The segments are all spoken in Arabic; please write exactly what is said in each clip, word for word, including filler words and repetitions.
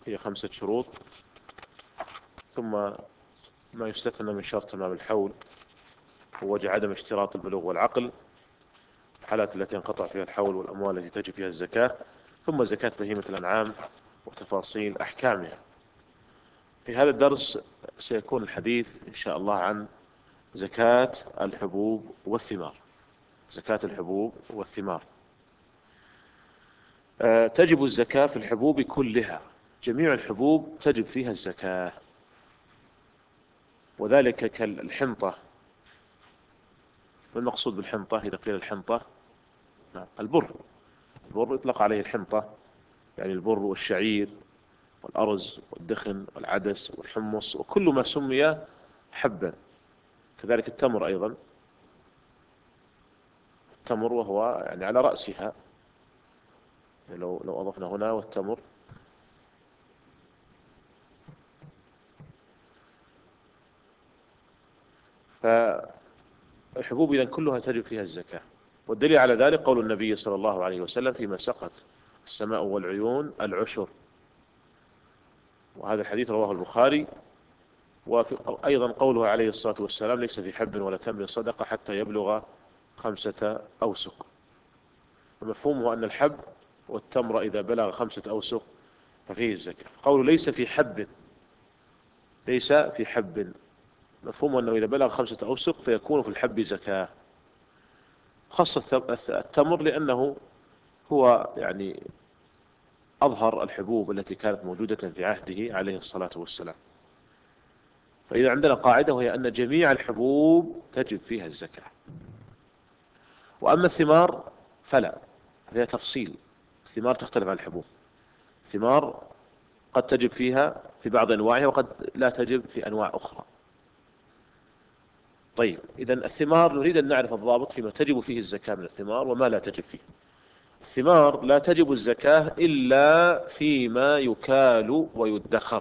هي خمسة شروط. ثم ما يستثنى من شرط ما بالحول ووجه عدم اشتراط البلوغ والعقل، الحالات التي ينقطع فيها الحول والأموال التي تجب فيها الزكاة. ثم زكاة بهيمة الأنعام وتفاصيل أحكامها. في هذا الدرس سيكون الحديث إن شاء الله عن زكاة الحبوب والثمار. زكاة الحبوب والثمار. أه تجب الزكاة في الحبوب كلها، جميع الحبوب تجب فيها الزكاة، وذلك كالحنطة. ما المقصود بالحنطة؟ إذا قيل الحنطة نعم البر. البر يطلق عليه الحنطة، يعني البر والشعير والأرز والدخن والعدس والحمص وكل ما سمي حبا. كذلك التمر أيضا، التمر وهو يعني على رأسها، لو لو أضفنا هنا والتمر. فالحبوب إذن كلها تجب فيها الزكاة. والدليل على ذلك قول النبي صلى الله عليه وسلم فيما سقت السماء والعيون العشر، وهذا الحديث رواه البخاري. وأيضا قوله عليه الصلاة والسلام ليس في حب ولا تمر صدقة حتى يبلغ خمسة أوسق. ومفهومه أن الحب والتمر إذا بلغ خمسة أوسق ففيه الزكاة. قوله ليس في حب، ليس في حب، مفهومه أنه إذا بلغ خمسة أوسق فيكون في الحب زكاة. خاصة التمر لأنه هو يعني أظهر الحبوب التي كانت موجودة في عهده عليه الصلاة والسلام. فإذا عندنا قاعدة وهي أن جميع الحبوب تجب فيها الزكاة. وأما الثمار فلا، فيها تفصيل. الثمار تختلف عن الحبوب. الثمار قد تجب فيها في بعض أنواعها وقد لا تجب في أنواع أخرى. طيب إذا الثمار نريد أن نعرف الضابط فيما تجب فيه الزكاة من الثمار وما لا تجب فيه. الثمار لا تجب الزكاة إلا فيما يكال ويدخر،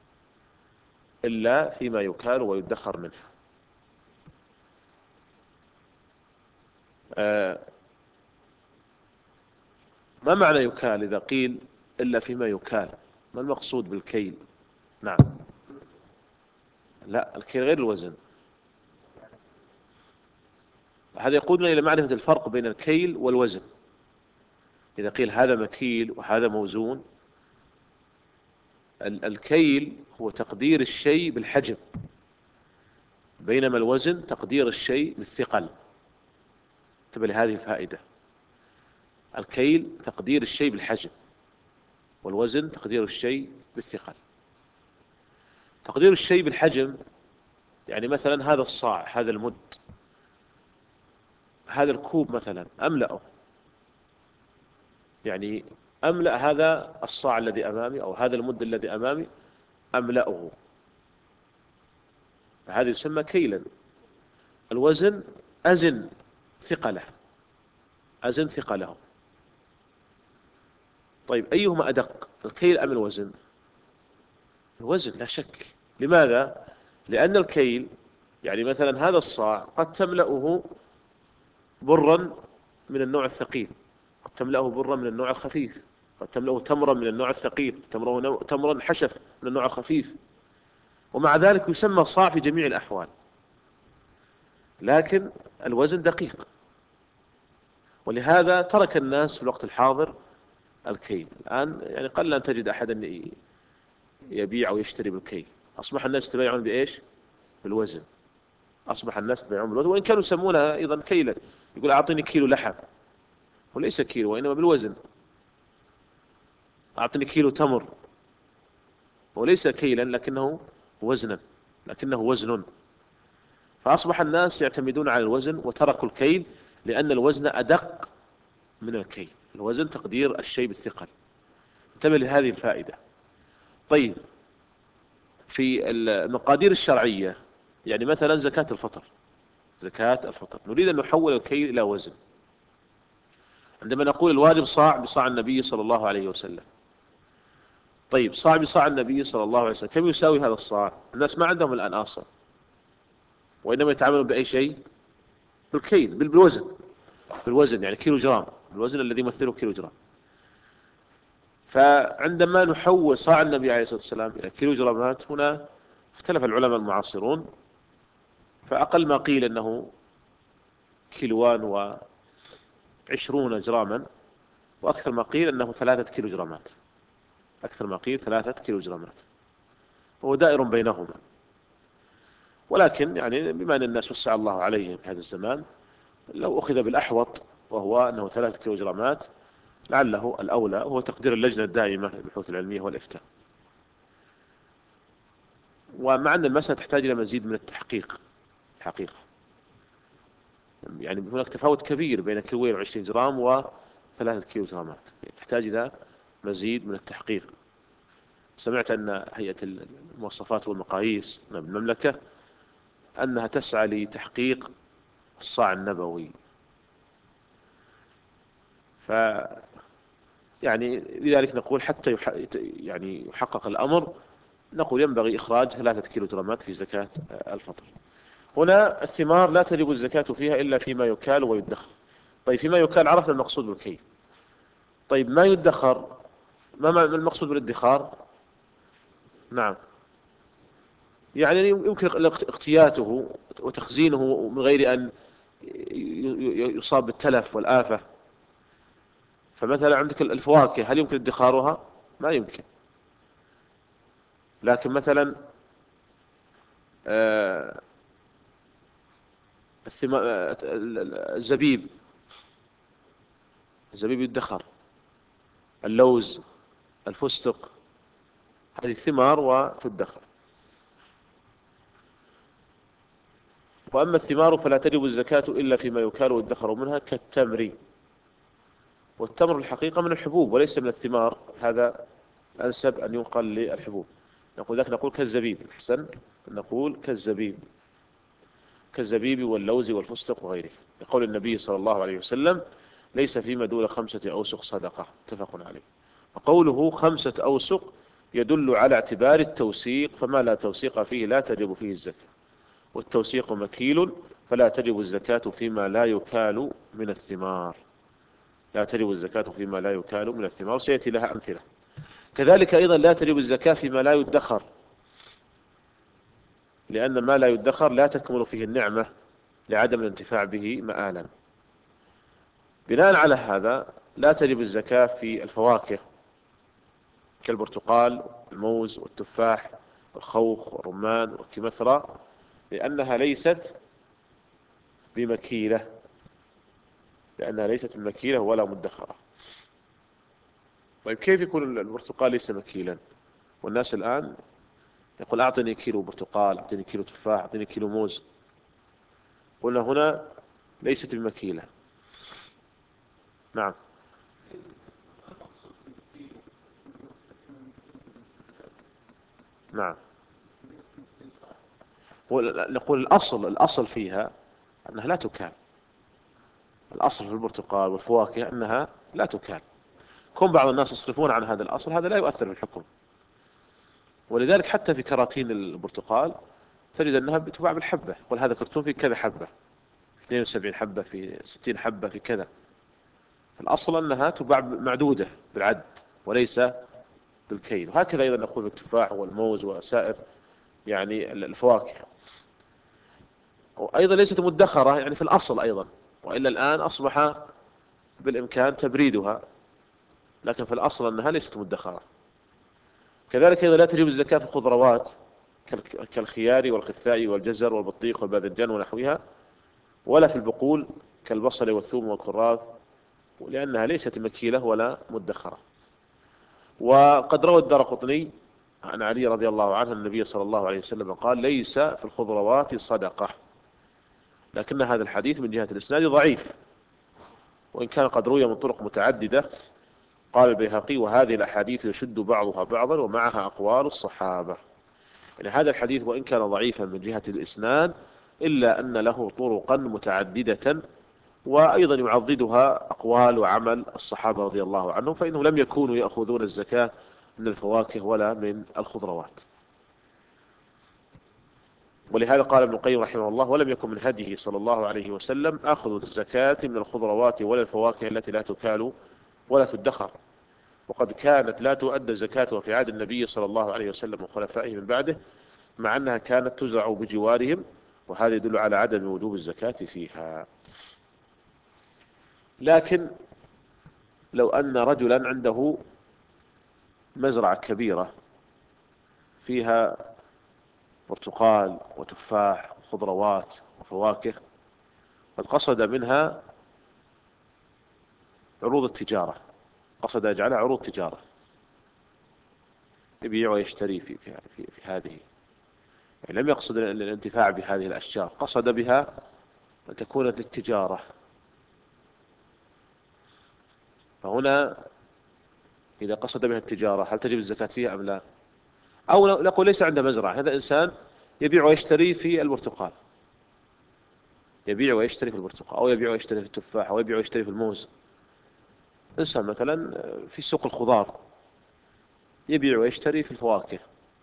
إلا فيما يكال ويدخر منها. آه ما معنى يكال إذا قيل إلا فيما يكال؟ ما المقصود بالكيل؟ نعم، لا الكيل غير الوزن. هذا يقودنا إلى معرفة الفرق بين الكيل والوزن. إذا قيل هذا مكيل وهذا موزون، الكيل هو تقدير الشيء بالحجم، بينما الوزن تقدير الشيء بالثقل. انتبه لهذه الفائدة. الكيل تقدير الشيء بالحجم، والوزن تقدير الشيء بالثقل. تقدير الشيء بالحجم يعني مثلا هذا الصاع، هذا المد، هذا الكوب مثلا أملأه، يعني أملأ هذا الصاع الذي أمامي أو هذا المد الذي أمامي أملأه، فهذا يسمى كيلا. الوزن أزن ثقله، أزن ثقله. طيب أيهما أدق، الكيل أم الوزن؟ الوزن لا شك. لماذا؟ لأن الكيل يعني مثلا هذا الصاع قد تملأه برا من النوع الثقيل، قد تملأه برا من النوع الخفيف، قد تملأه تمرا من النوع الثقيل، تمره تمرا حشف من النوع الخفيف، ومع ذلك يسمى صاع في جميع الأحوال. لكن الوزن دقيق، ولهذا ترك الناس في الوقت الحاضر الكيل. الآن يعني قل أن تجد أحدا يبيع أو يشتري بالكيل. أصبح الناس يتبايعون بإيش؟ بالوزن. أصبح الناس يتبايعون بالوزن، وإن كانوا يسمونها أيضا كيلا. يقول أعطيني كيلو لحم، وليس كيلو وإنما بالوزن. أعطني كيلو تمر، وليس كيلا لكنه وزنا، لكنه وزن. فأصبح الناس يعتمدون على الوزن وتركوا الكيل، لأن الوزن أدق من الكيل. الوزن تقدير الشيء بالثقل. انتبه لهذه الفائدة. طيب في المقادير الشرعية، يعني مثلا زكاة الفطر، زكاة الفطر نريد أن نحول الكيل إلى وزن. عندما نقول الواجب صاع بصاع النبي صلى الله عليه وسلم، طيب صاع بصاع النبي صلى الله عليه وسلم كم يساوي هذا الصاع؟ الناس ما عندهم الآن آصل، وإنما يتعاملون بأي شيء؟ بالكيل، بالوزن، بالوزن يعني كيلو جرام، الوزن الذي يمثله كيلو جرام. فعندما نحول صاع النبي عليه الصلاة والسلام إلى كيلو جرامات، هنا اختلف العلماء المعاصرون، فأقل ما قيل أنه كيلوان وعشرون جراما، وأكثر ما قيل أنه ثلاثة كيلو جرامات. أكثر ما قيل ثلاثة كيلو جرامات، هو دائر بينهما. ولكن يعني بما أن الناس وسع الله عليهم في هذا الزمان، لو أخذ بالأحوط وهو أنه ثلاثة كيلو جرامات لعله الأولى هو تقدير اللجنة الدائمة للبحوث العلمية والإفتاء. ومع أن المسألة تحتاج إلى مزيد من التحقيق الحقيقة، يعني هناك تفاوت كبير بين كيلوين وعشرين جرام وثلاثة كيلو جرامات، تحتاج إلى مزيد من التحقيق. سمعت أن هيئة المواصفات والمقاييس بالمملكة أنها تسعى لتحقيق الصاع النبوي، ف يعني لذلك نقول حتى يح... يعني يحقق الأمر، نقول ينبغي إخراج ثلاثة كيلو جرامات في زكاة الفطر. هنا الثمار لا تجب الزكاة فيها إلا فيما يكال ويدخر. طيب فيما يكال عرفنا المقصود بالكيل. طيب ما يدخر، ما المقصود بالادخار؟ نعم، يعني يمكن اقتياته وتخزينه من غير أن يصاب بالتلف والآفة. فمثلا عندك الفواكه، هل يمكن ادخارها؟ ما يمكن. لكن مثلا آه، الزبيب، الزبيب يدخر، اللوز، الفستق، هذه ثمار وتدخر. وأما الثمار فلا تجب الزكاة إلا فيما يكال ويدخر منها كالتمر. والتمر الحقيقة من الحبوب وليس من الثمار، هذا أنسب أن ينقل للحبوب. نقول ذلك، نقول كالزبيب، أحسن نقول كالزبيب، كالزبيب واللوز والفستق وغيره، لقول النبي صلى الله عليه وسلم: ليس فيما دون خمسة أوسق صدقة، متفق عليه. وقوله خمسة أوسق يدل على اعتبار التوسيق، فما لا توسيق فيه لا تجب فيه الزكاة، والتوسيق مكيل، فلا تجب الزكاة فيما لا يكال من الثمار. لا تجب الزكاة فيما لا يكال من الثمار، سيأتي لها أمثلة. كذلك أيضا لا تجب الزكاة فيما لا يدخر، لأن ما لا يدخر لا تكمل فيه النعمة لعدم الانتفاع به مآلا. بناء على هذا لا تجب الزكاة في الفواكه كالبرتقال والموز والتفاح والخوخ والرمان والكمثرى، لأنها ليست بمكيلة، لأنها ليست بمكيلة ولا مدخرة. طيب كيف يكون البرتقال ليس مكيلا؟ والناس الآن يقول: أعطني كيلو برتقال، أعطني كيلو تفاح، أعطني كيلو موز. قلنا هنا ليست بمكيلة. نعم. نعم، نقول الأصل الأصل فيها أنها لا تكال. الأصل في البرتقال والفواكه أنها لا تكال. كون بعض الناس يصرفون عن هذا الأصل، هذا لا يؤثر في الحكم. ولذلك حتى في كراتين البرتقال تجد أنها بتباع بالحبة، يقول هذا كرتون في كذا حبة، في اثنين وسبعين حبة، في ستين حبة، في كذا. الأصل أنها تباع معدودة بالعد وليس بالكيل. وهكذا أيضا نقول بالتفاح والموز وسائر يعني الفواكه. وأيضا ليست مدخرة يعني في الأصل أيضا، وإلا الآن أصبح بالإمكان تبريدها، لكن في الأصل أنها ليست مدخرة. كذلك أيضا لا تجب الزكاة في الخضروات كالخيار والقثاء والجزر والبطيخ والباذنجان ونحوها، ولا في البقول كالبصل والثوم والكراث، لأنها ليست مكيلة ولا مدخرة. وقد روى الدارقطني عن علي رضي الله عنه النبي صلى الله عليه وسلم قال: ليس في الخضروات صدقة. لكن هذا الحديث من جهة الإسناد ضعيف، وإن كان قد روي من طرق متعددة. قال البيهقي: وهذه الأحاديث يشد بعضها بعضا ومعها أقوال الصحابة. يعني هذا الحديث وإن كان ضعيفا من جهة الإسناد، إلا أن له طرقا متعددة، وأيضا يعضدها أقوال وعمل الصحابة رضي الله عنهم، فإنهم لم يكونوا يأخذون الزكاة من الفواكه ولا من الخضروات. ولهذا قال ابن القيم رحمه الله: ولم يكن من هديه صلى الله عليه وسلم أخذ الزكاة من الخضروات ولا الفواكه التي لا تكال ولا تدخر. وقد كانت لا تؤدى زكاتها في عهد النبي صلى الله عليه وسلم وخلفائه من بعده، مع أنها كانت تزرع بجوارهم، وهذا يدل على عدم وجوب الزكاة فيها. لكن لو أن رجلا عنده مزرعة كبيرة فيها برتقال وتفاح وخضروات وفواكه، قد قصد منها عروض التجارة، قصد يجعلها عروض تجارة، يبيع ويشتري في, في, في, في هذه، يعني لم يقصد الانتفاع بهذه الأشجار، قصد بها أن تكون للتجارة. فهنا إذا قصد بها التجارة هل تجب الزكاة فيها أم لا؟ أو نقول ليس عنده مزرعة، هذا إنسان يبيع ويشتري في البرتقال، يبيع ويشتري في البرتقال، أو يبيع ويشتري في التفاح، أو يبيع ويشتري في الموز. إنسان مثلا في سوق الخضار يبيع ويشتري في الفواكه،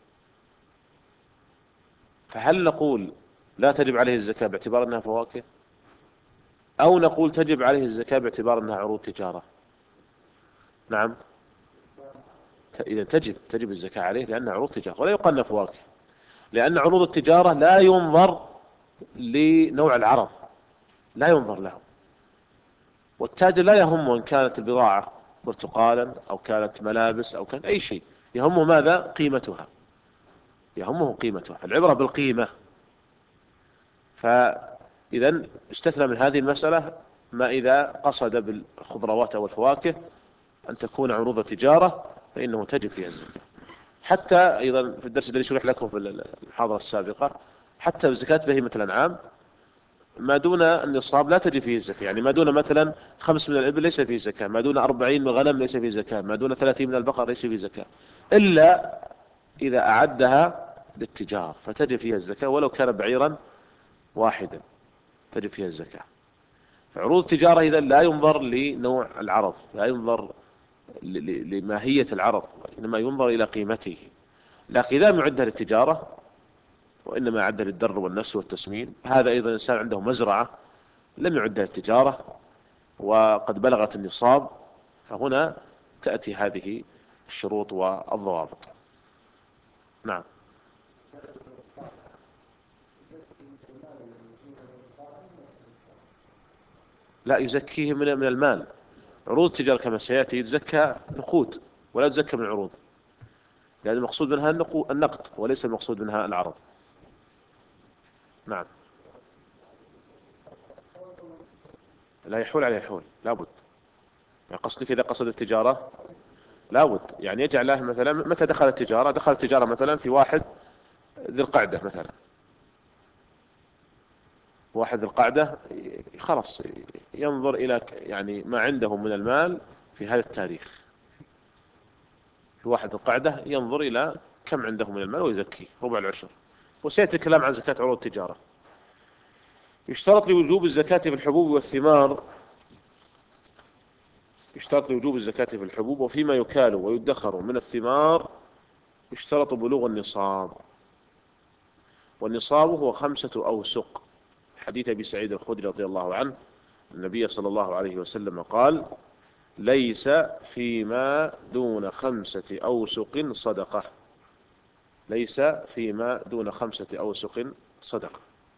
فهل نقول لا تجب عليه الزكاة باعتبار أنها فواكه، أو نقول تجب عليه الزكاة باعتبار أنها عروض تجارة؟ نعم، إذا تجب تجب الزكاة عليه لأنها عروض تجارة، ولا يقال أنها فواكه، لأن عروض التجارة لا ينظر لنوع العرض، لا ينظر له، والتاجر لا يهمه إن كانت البضاعة برتقالا أو كانت ملابس أو كان أي شيء، يهمه ماذا؟ قيمتها، يهمه قيمتها، فالعبرة بالقيمة. فإذا استثنى من هذه المسألة ما إذا قصد بالخضروات أو الفواكه أن تكون عروض تجارة فإنه تجب فيها الزكاة. حتى أيضا في الدرس الذي شرح لكم في المحاضرة السابقة، حتى زكاة بهيمة الأنعام ما دون النصاب لا تجب فيه الزكاة، يعني ما دون مثلا خمس من الإبل ليس فيه زكاة، ما دون أربعين من الغنم ليس فيه زكاة، ما دون ثلاثين من البقر ليس فيه زكاة، إلا إذا أعدها للتجار فتجب فيها الزكاة ولو كان بعيرا واحدا، تجب فيها الزكاة. فعروض التجارة إذا لا ينظر لنوع العرض، لا ينظر لماهية العرض، إنما ينظر إلى قيمته. لكن إذا معدها للتجارة وإنما أعدها للدر والنسل والتسمين، هذا أيضا إنسان عنده مزرعة لم يعدها للتجارة وقد بلغت النصاب، فهنا تأتي هذه الشروط والضوابط. نعم. لا، يزكيه من من المال. عروض التجارة كما سيأتي يزكى نقود ولا تزكى من العروض، لأن المقصود منها النقد وليس المقصود منها العرض. نعم. لا يحول عليه حول، لابد. يعني قصدك إذا قصد التجارة لابد، يعني يجعل له مثلا متى دخل التجارة، دخل التجارة مثلا في واحد ذي القعدة مثلا، واحد ذي القعدة خلاص ينظر إلى يعني ما عنده من المال في هذا التاريخ، في واحد ذي القعدة ينظر إلى كم عنده من المال ويزكيه ربع العشر. وسيأتي الكلام عن زكاة عروض التجارة. يشترط لوجوب الزكاة في الحبوب والثمار، يشترط لوجوب الزكاة في الحبوب وفيما يكال ويدخر من الثمار يشترط بلوغ النصاب، والنصاب هو خمسة أوسق. حديث أبي سعيد الخدري رضي الله عنه النبي صلى الله عليه وسلم قال: ليس فيما دون خمسة أوسق صدقة، ليس فيما دون خمسة أوسق صدقة.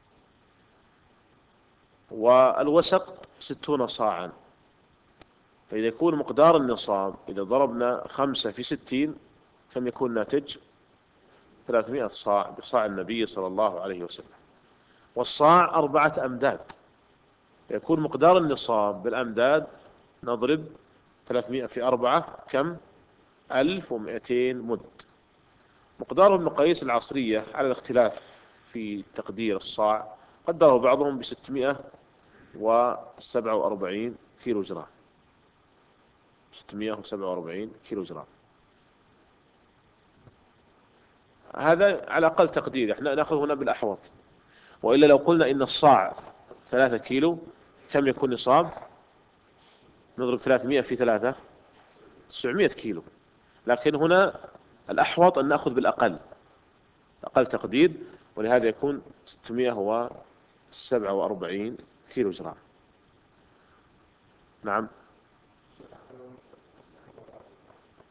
والوسق ستون صاعا، فإذا يكون مقدار النصاب إذا ضربنا خمسة في ستين كم يكون ناتج؟ ثلاثمائة صاع بصاع النبي صلى الله عليه وسلم. والصاع أربعة أمداد، يكون مقدار النصاب بالأمداد نضرب ثلاثمائة في أربعة كم؟ ألف ومئتين مد. مقدار المقاييس العصرية على الاختلاف في تقدير الصاع، قدره بعضهم بستمائة وسبعة وأربعين كيلو جرام، ستمائة وسبعة وأربعين كيلو جرام. هذا على أقل تقدير، احنا نأخذ هنا بالأحوط، وإلا لو قلنا إن الصاع ثلاثة كيلو كم يكون نصاب؟ نضرب ثلاثمائة في ثلاثة تسعمائة كيلو. لكن هنا الأحوط أن نأخذ بالأقل، أقل تقدير، ولهذا يكون ستمائة وسبعة وأربعين كيلو جرام. نعم.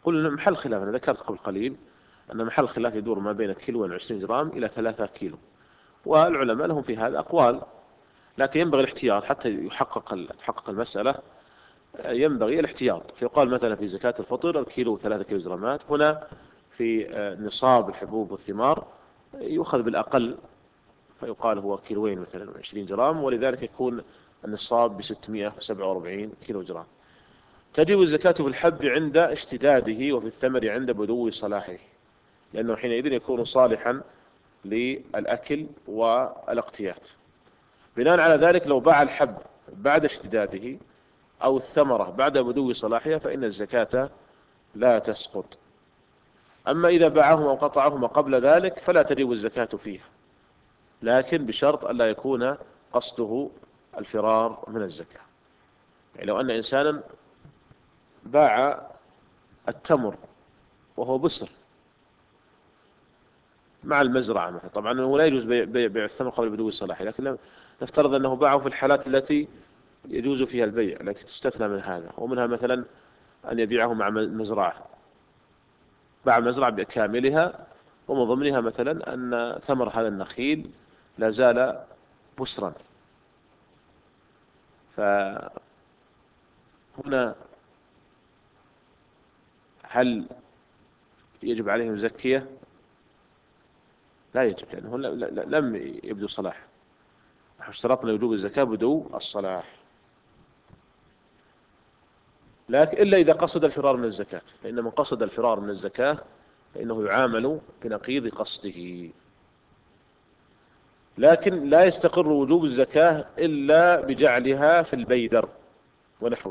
قلنا محل خلاف، أنا ذكرت قبل قليل أن محل خلاف يدور ما بين كيلو وعشرين جرام إلى ثلاثة كيلو، والعلماء لهم في هذا أقوال، لكن ينبغي الاحتياط حتى يحقق تحقق المسألة. ينبغي الاحتياط، فيقال مثلا في زكاة الفطر الكيلو ثلاثة كيلو جرامات، هنا في نصاب الحبوب والثمار يؤخذ بالأقل، فيقال هو كيلوين مثلا عشرين جرام، ولذلك يكون النصاب بستمائة وسبعة وأربعين كيلو جرام. تجب الزكاة في الحب عند اشتداده وفي الثمر عند بدو صلاحه، لأنه حينئذ يكون صالحا للأكل والاقتيات. بناء على ذلك لو باع الحب بعد اشتداده أو الثمرة بعد بدو صلاحها فإن الزكاة لا تسقط. أما إذا باعهما أو قطعهما قبل ذلك فلا تجب الزكاة فيها، لكن بشرط ألا يكون قصده الفرار من الزكاة. يعني لو أن إنسانا باع التمر وهو بسر مع المزرعة مثلا، طبعا هو لا يجوز بيع, بيع الثمر قبل بدو صلاحه، لكن نفترض أنه باعه في الحالات التي يجوز فيها البيع التي تستثنى من هذا، ومنها مثلا أن يبيعه مع مزرعة، باع مزرعة بكاملها ومن ضمنها مثلا أن ثمر هذا النخيل لا زال بسرا، فهنا هل يجب عليهم زكية؟ لا يجب، لأنه لم يبدو صلاح، اشترطنا وجوب الزكاة بدو الصلاح، لكن إلا إذا قصد الفرار من الزكاة، فإن من قصد الفرار من الزكاة فإنه يعامل بنقيض قصده. لكن لا يستقر وجوب الزكاة إلا بجعلها في البيدر ونحوه.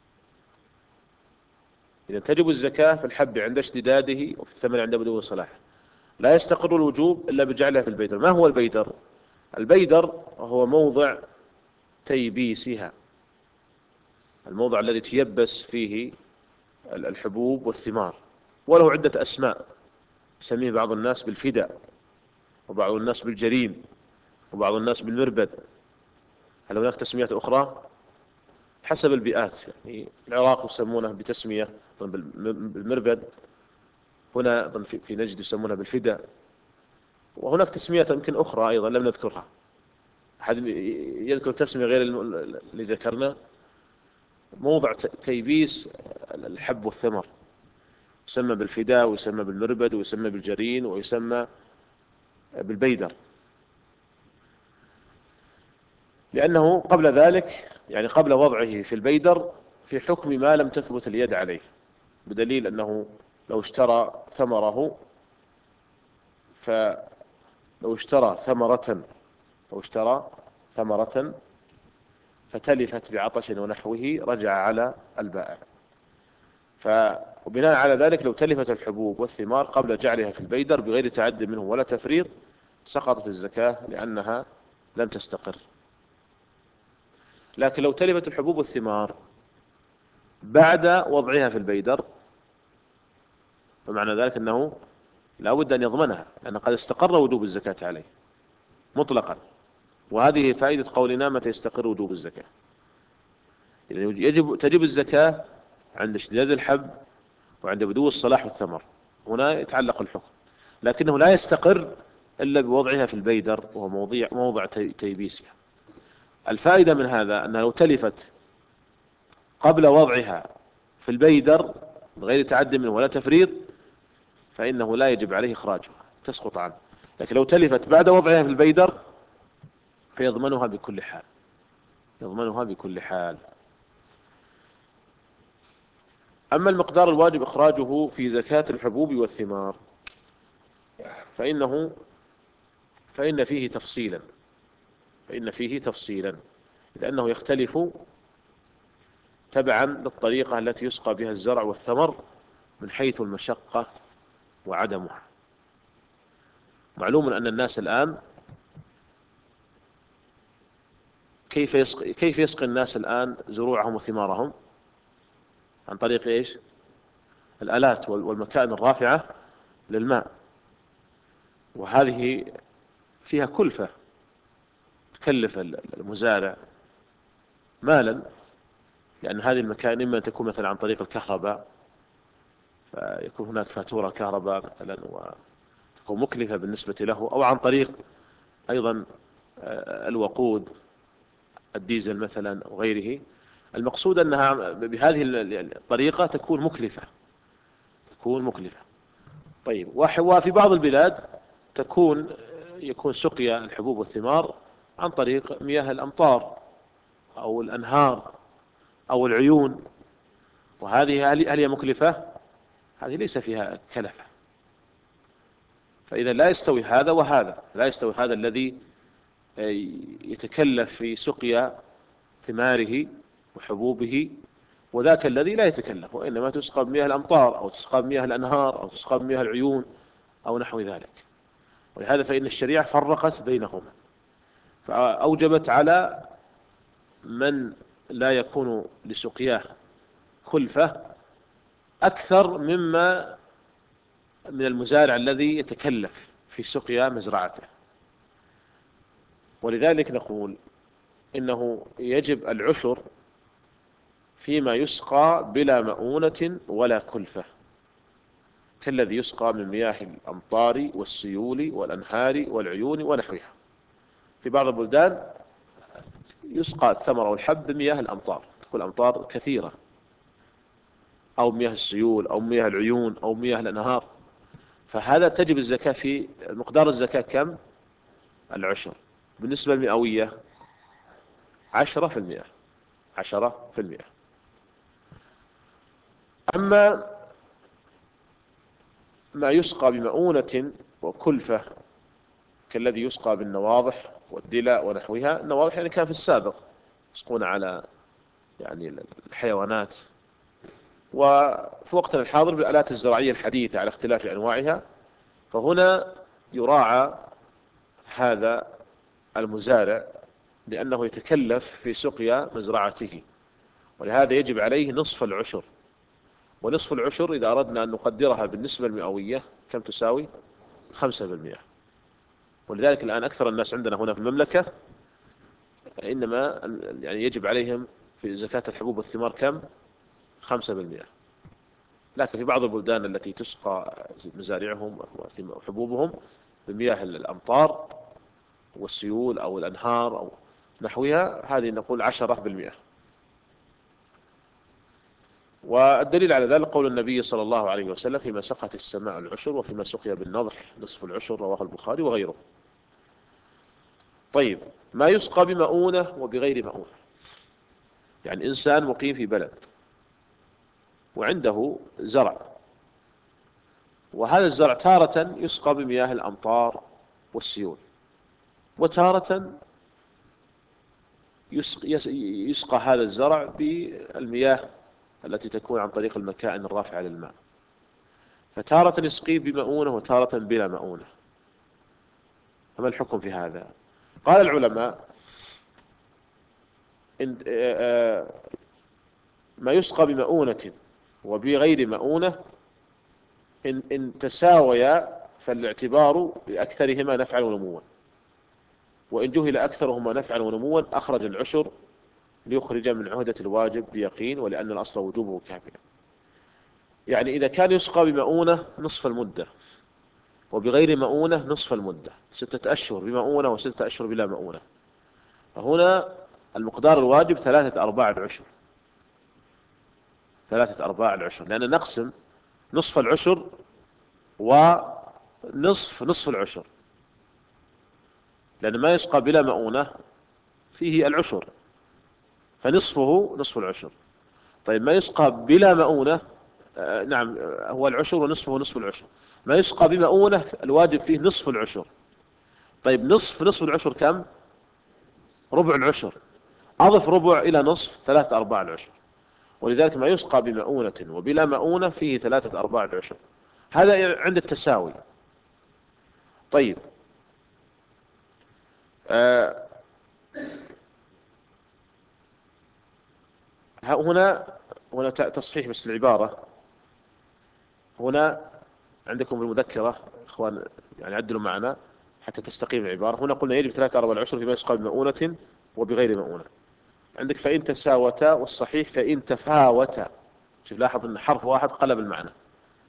إذا تجب الزكاة في الحب عند اشتداده وفي الثمر عند بدو صلاح، لا يستقر الوجوب إلا بجعلها في البيدر. ما هو البيدر؟ البيدر هو موضع تيبيسها، الموضع الذي تيبس فيه الحبوب والثمار، وله عدة أسماء، يسميه بعض الناس بالفدى، وبعض الناس بالجرين، وبعض الناس بالمربد. هل هناك تسميات أخرى؟ حسب البيئات، يعني في العراق يسمونه بتسمية بالمربد، هنا في نجد يسمونها بالفدى، وهناك تسميات يمكن أخرى أيضا لم نذكرها. أحد يذكر تسمية غير اللي ذكرنا؟ موضع تيبيس الحب والثمر يسمى بالفدى، ويسمى بالمربد، ويسمى بالجرين، ويسمى بالبيدر، لأنه قبل ذلك يعني قبل وضعه في البيدر في حكم ما لم تثبت اليد عليه، بدليل أنه لو اشترى ثمره فلو اشترى ثمرة لو اشترى ثمرة فتلفت بعطش ونحوه رجع على البائع. فبناء على ذلك لو تلفت الحبوب والثمار قبل جعلها في البيدر بغير تعد منه ولا تفريط سقطت الزكاة لأنها لم تستقر. لكن لو تلفت الحبوب والثمار بعد وضعها في البيدر فمعنى ذلك أنه لا بد أن يضمنها، لأن قد استقر وجوب الزكاة عليه مطلقا، وهذه فائدة قولنا متى يستقر وجوب الزكاة. إذا يجب تجب الزكاة عند اشتداد الحب وعند بدو الصلاح والثمر، هنا يتعلق الحكم، لكنه لا يستقر إلا بوضعها في البيدر وهو موضع موضع تيبيسها. الفائدة من هذا أنها لو تلفت قبل وضعها في البيدر بغير تعد منه ولا تفريط فإنه لا يجب عليه إخراجها، تسقط عنه. لكن لو تلفت بعد وضعها في البيدر فيضمنها بكل حال، يضمنها بكل حال. أما المقدار الواجب إخراجه في زكاة الحبوب والثمار فإنه فإن فيه تفصيلا فإن فيه تفصيلا لأنه يختلف تبعا للطريقة التي يسقى بها الزرع والثمر من حيث المشقة وعدمها. معلوم أن الناس الآن كيف يسقي, كيف يسقي الناس الآن زروعهم وثمارهم؟ عن طريق إيش؟ الآلات والمكائن الرافعة للماء، وهذه فيها كلفة، تكلف المزارع مالا، لأن هذه المكائن إما تكون مثلا عن طريق الكهرباء فيكون هناك فاتورة كهرباء مثلا وتكون مكلفة بالنسبة له، أو عن طريق أيضا الوقود الديزل مثلا أو غيره. المقصود أنها بهذه الطريقة تكون مكلفة، تكون مكلفة. طيب، وفي بعض البلاد تكون يكون سقيا الحبوب والثمار عن طريق مياه الأمطار أو الأنهار أو العيون، وهذه هل هي مكلفة؟ هذه ليس فيها كلفة. فإذا لا يستوي هذا وهذا، لا يستوي هذا الذي يتكلف في سقيا ثماره وحبوبه، وذاك الذي لا يتكلف، وإنما تسقى بمياه الأمطار أو تسقى بمياه الأنهار أو تسقى بمياه العيون أو نحو ذلك. ولهذا فإن الشريعة فرقت بينهما، فأوجبت على من لا يكون لسقياه كلفة أكثر مما من المزارع الذي يتكلف في سقيا مزرعته. ولذلك نقول إنه يجب العشر فيما يسقى بلا مؤونة ولا كلفة، كالذي يسقى من مياه الأمطار والسيول والأنهار والعيون ونحوها. في بعض البلدان يسقى الثمر والحب بمياه الأمطار، تكون الأمطار كثيرة، أو مياه السيول أو مياه العيون أو مياه الأنهار، فهذا تجب الزكاة في مقدار الزكاة كم؟ العشر. بالنسبة للمئوية عشرة في المئة، عشرة في المئة. أما ما يسقى بمؤونة وكلفة كالذي يسقى بالنواضح والدلاء ونحوها، النواضح يعني كان في السابق يسقون على يعني الحيوانات، وفي وقتنا الحاضر بالآلات الزراعية الحديثة على اختلاف أنواعها. فهنا يراعى هذا المزارع لأنه يتكلف في سقيا مزرعته، ولهذا يجب عليه نصف العشر. ونصف العشر إذا أردنا أن نقدرها بالنسبة المئوية كم تساوي؟ خمسة بالمئة. ولذلك الآن أكثر الناس عندنا هنا في المملكة إنما يعني يجب عليهم في زكاة الحبوب والثمار كم؟ خمسة بالمئة. لكن في بعض البلدان التي تسقى مزارعهم وحبوبهم بمياه الأمطار والسيول أو الأنهار أو نحوها، هذه نقول عشرة بالمئة. والدليل على ذلك قول النبي صلى الله عليه وسلم: فيما سقت السماء العشر وفيما سقي بالنضح نصف العشر، رواه البخاري وغيره. طيب، ما يسقى بمؤونة وبغير مؤونة، يعني إنسان مقيم في بلد وعنده زرع، وهذا الزرع تارة يسقى بمياه الأمطار والسيول، وتارة يسقى هذا الزرع بالمياه التي تكون عن طريق المكائن الرافعة للماء، فتارة يسقيه بمؤونة وتارة بلا مؤونة. فما الحكم في هذا؟ قال العلماء: إن ما يسقى بمؤونة وبغير مؤونة إن, إن تساويا فالاعتبار بأكثرهما نفعا ونموا، وإن جهل أكثرهما نفعا ونموا أخرج العشر ليخرج من عهدة الواجب بيقين، ولأن الأصل وجوبه كاملا. يعني إذا كان يسقى بمؤونة نصف المدة وبغير مؤونة نصف المدة، ستة أشهر بمؤونة وستة أشهر بلا مؤونة، فهنا المقدار الواجب ثلاثة أرباع العشر، ثلاثة أرباع العشر، لأن نقسم نصف العشر ونصف نصف العشر، لأن ما يسقى بلا مؤونة فيه العشر، فنصفه نصف العشر. طيب، ما يسقى بلا مؤونة آه نعم آه هو العشر ونصفه نصف العشر. ما يسقى بمؤونة الواجب فيه نصف العشر. طيب، نصف نصف العشر كم؟ ربع العشر. أضف ربع إلى نصف، ثلاثة أرباع العشر. ولذلك ما يسقى بمؤونة وبلا مؤونة فيه ثلاثة أرباع العشر، هذا عند التساوي. طيب، آه هنا هنا تصحيح بس العبارة. هنا عندكم المذكرة إخوان يعني عدلوا معنا حتى تستقيم العبارة. هنا قلنا يجب ثلاثة أرباع العشر فيما يسقى بمؤونة وبغير مؤونة. عندك فإن تساوتا، والصحيح فإن تفاوتا. شوف، لاحظ أن حرف واحد قلب المعنى.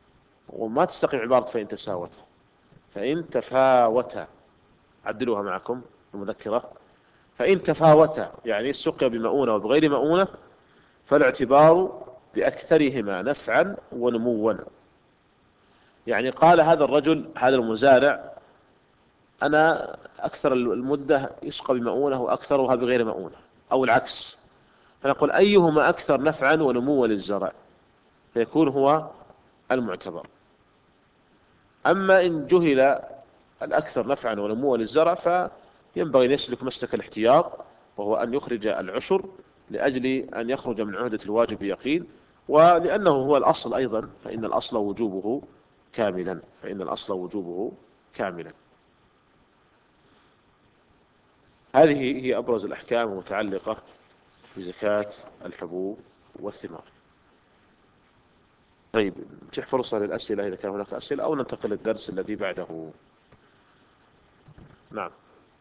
وما تستقيم عبارة فإن تساوتا. فإن تفاوتا، عدلوها معكم المذكرة. فإن تفاوتا يعني السقيا بمؤونة وبغير مؤونة فالاعتبار بأكثرهما نفعا ونموا. يعني قال هذا الرجل، هذا المزارع، أنا أكثر المدة يسقى بمؤونة وأكثرها بغير مؤونة، أو العكس، فنقول أيهما أكثر نفعا ونموا للزرع فيكون هو المعتبر. أما إن جهل الأكثر نفعا ونموا للزرع فينبغي أن يسلك مسلك الاحتياط، وهو أن يخرج العشر لأجل أن يخرج من عهدة الواجب بيقين، ولأنه هو الأصل أيضا، فإن الأصل وجوبه كاملا، فإن الأصل وجوبه كاملا. هذه هي أبرز الأحكام المتعلقة بزكاة الحبوب والثمار. طيب، نتيح فرصة للأسئلة إذا كان هناك أسئلة، أو ننتقل للدرس الذي بعده. نعم.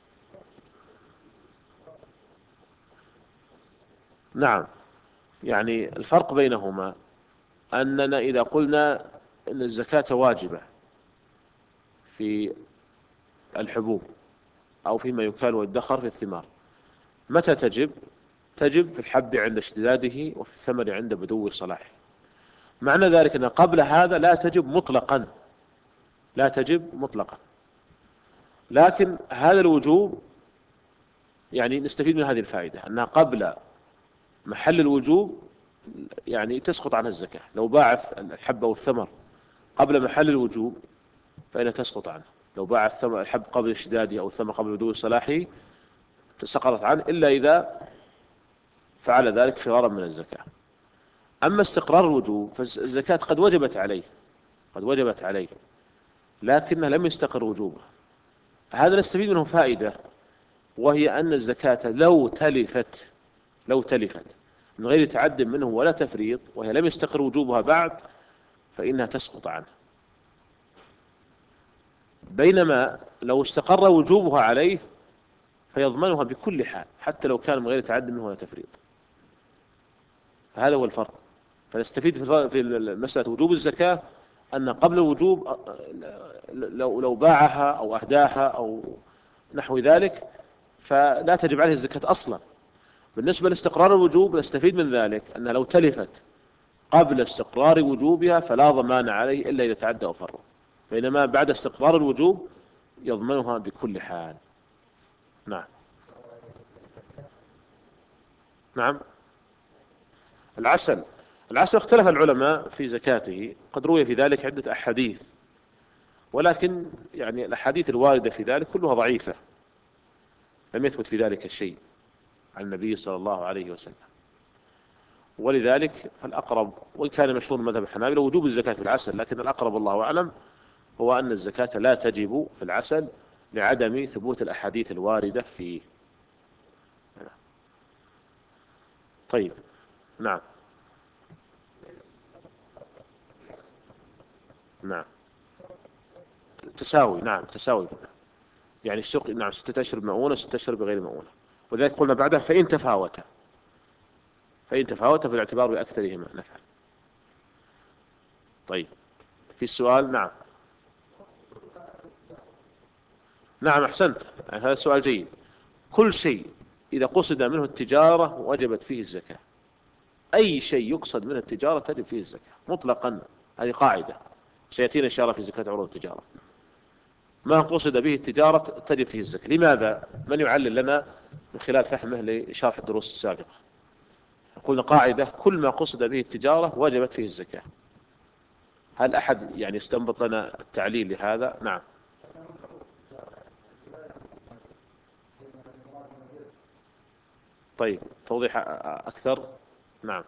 نعم، يعني الفرق بينهما أننا إذا قلنا أن الزكاة واجبة في الحبوب أو فيما يكال ويدخر في الثمار، متى تجب؟ تجب في الحب عند اشتداده وفي الثمر عند بدو صلاحه. معنى ذلك أن قبل هذا لا تجب مطلقا، لا تجب مطلقا. لكن هذا الوجوب يعني نستفيد من هذه الفائدة، أنها قبل محل الوجوب يعني تسقط عنها الزكاة. لو باع الحب والثمر قبل محل الوجوب فإنها تسقط عنه. لو باع الثمر الحب قبل اشتداده أو الثمر قبل بدو صلاحه سقطت عنه، إلا إذا فعل ذلك فرارا من الزكاة. أما استقرار الوجوب فالزكاة قد وجبت عليه، قد وجبت عليه لكنه لم يستقر وجوبه. هذا نستفيد منه فائدة، وهي أن الزكاة لو تلفت، لو تلفت من غير تعد منه ولا تفريط، وهي لم يستقر وجوبها بعد، فإنها تسقط عنه. بينما لو استقر وجوبها عليه فيضمنها بكل حال، حتى لو كان من غير تعد منه ولا تفريط. فهذا هو الفرق. فنستفيد في مسألة وجوب الزكاة أن قبل الوجوب لو لو باعها أو أهداها أو نحو ذلك فلا تجب عليه الزكاة أصلا. بالنسبة لاستقرار الوجوب نستفيد من ذلك أن لو تلفت قبل استقرار وجوبها فلا ضمان عليه إلا إذا تعدى أو فرط، بينما بعد استقرار الوجوب يضمنها بكل حال. نعم. نعم. العسل، العسل اختلف العلماء في زكاته، قد روي في ذلك عدة أحاديث، ولكن يعني الأحاديث الواردة في ذلك كلها ضعيفة، لم يثبت في ذلك الشيء عن النبي صلى الله عليه وسلم. ولذلك فالأقرب، وإن كان مشهور مذهب الحنابلة وجوب الزكاة في العسل، لكن الأقرب الله أعلم هو أن الزكاة لا تجب في العسل لعدم ثبوت الأحاديث الواردة فيه. طيب. نعم. نعم. تساوي، نعم تساوي، يعني السوق نعم ستة أشهر بمؤونة ستة أشهر بغير مؤونة. وذلك قلنا بعدها فإن تفاوت، فإن تفاوت في الاعتبار بأكثرهما نفعا. طيب، في السؤال. نعم. نعم أحسنت، هذا السؤال جيد. كل شيء إذا قصد منه التجارة وجبت فيه الزكاة. أي شيء يقصد منه التجارة تجب فيه الزكاة مطلقا، هذه قاعدة سيأتينا إن شاء الله في زكاة عروض التجارة. ما قصد به التجارة تجب فيه الزكاة. لماذا؟ من يعلل لنا من خلال فهمه لشرح الدروس السابقة. قلنا قاعدة كل ما قصد به التجارة وجبت فيه الزكاة. هل أحد يعني يستنبط لنا التعليل لهذا؟ نعم. طيب، توضيح أكثر. نعم.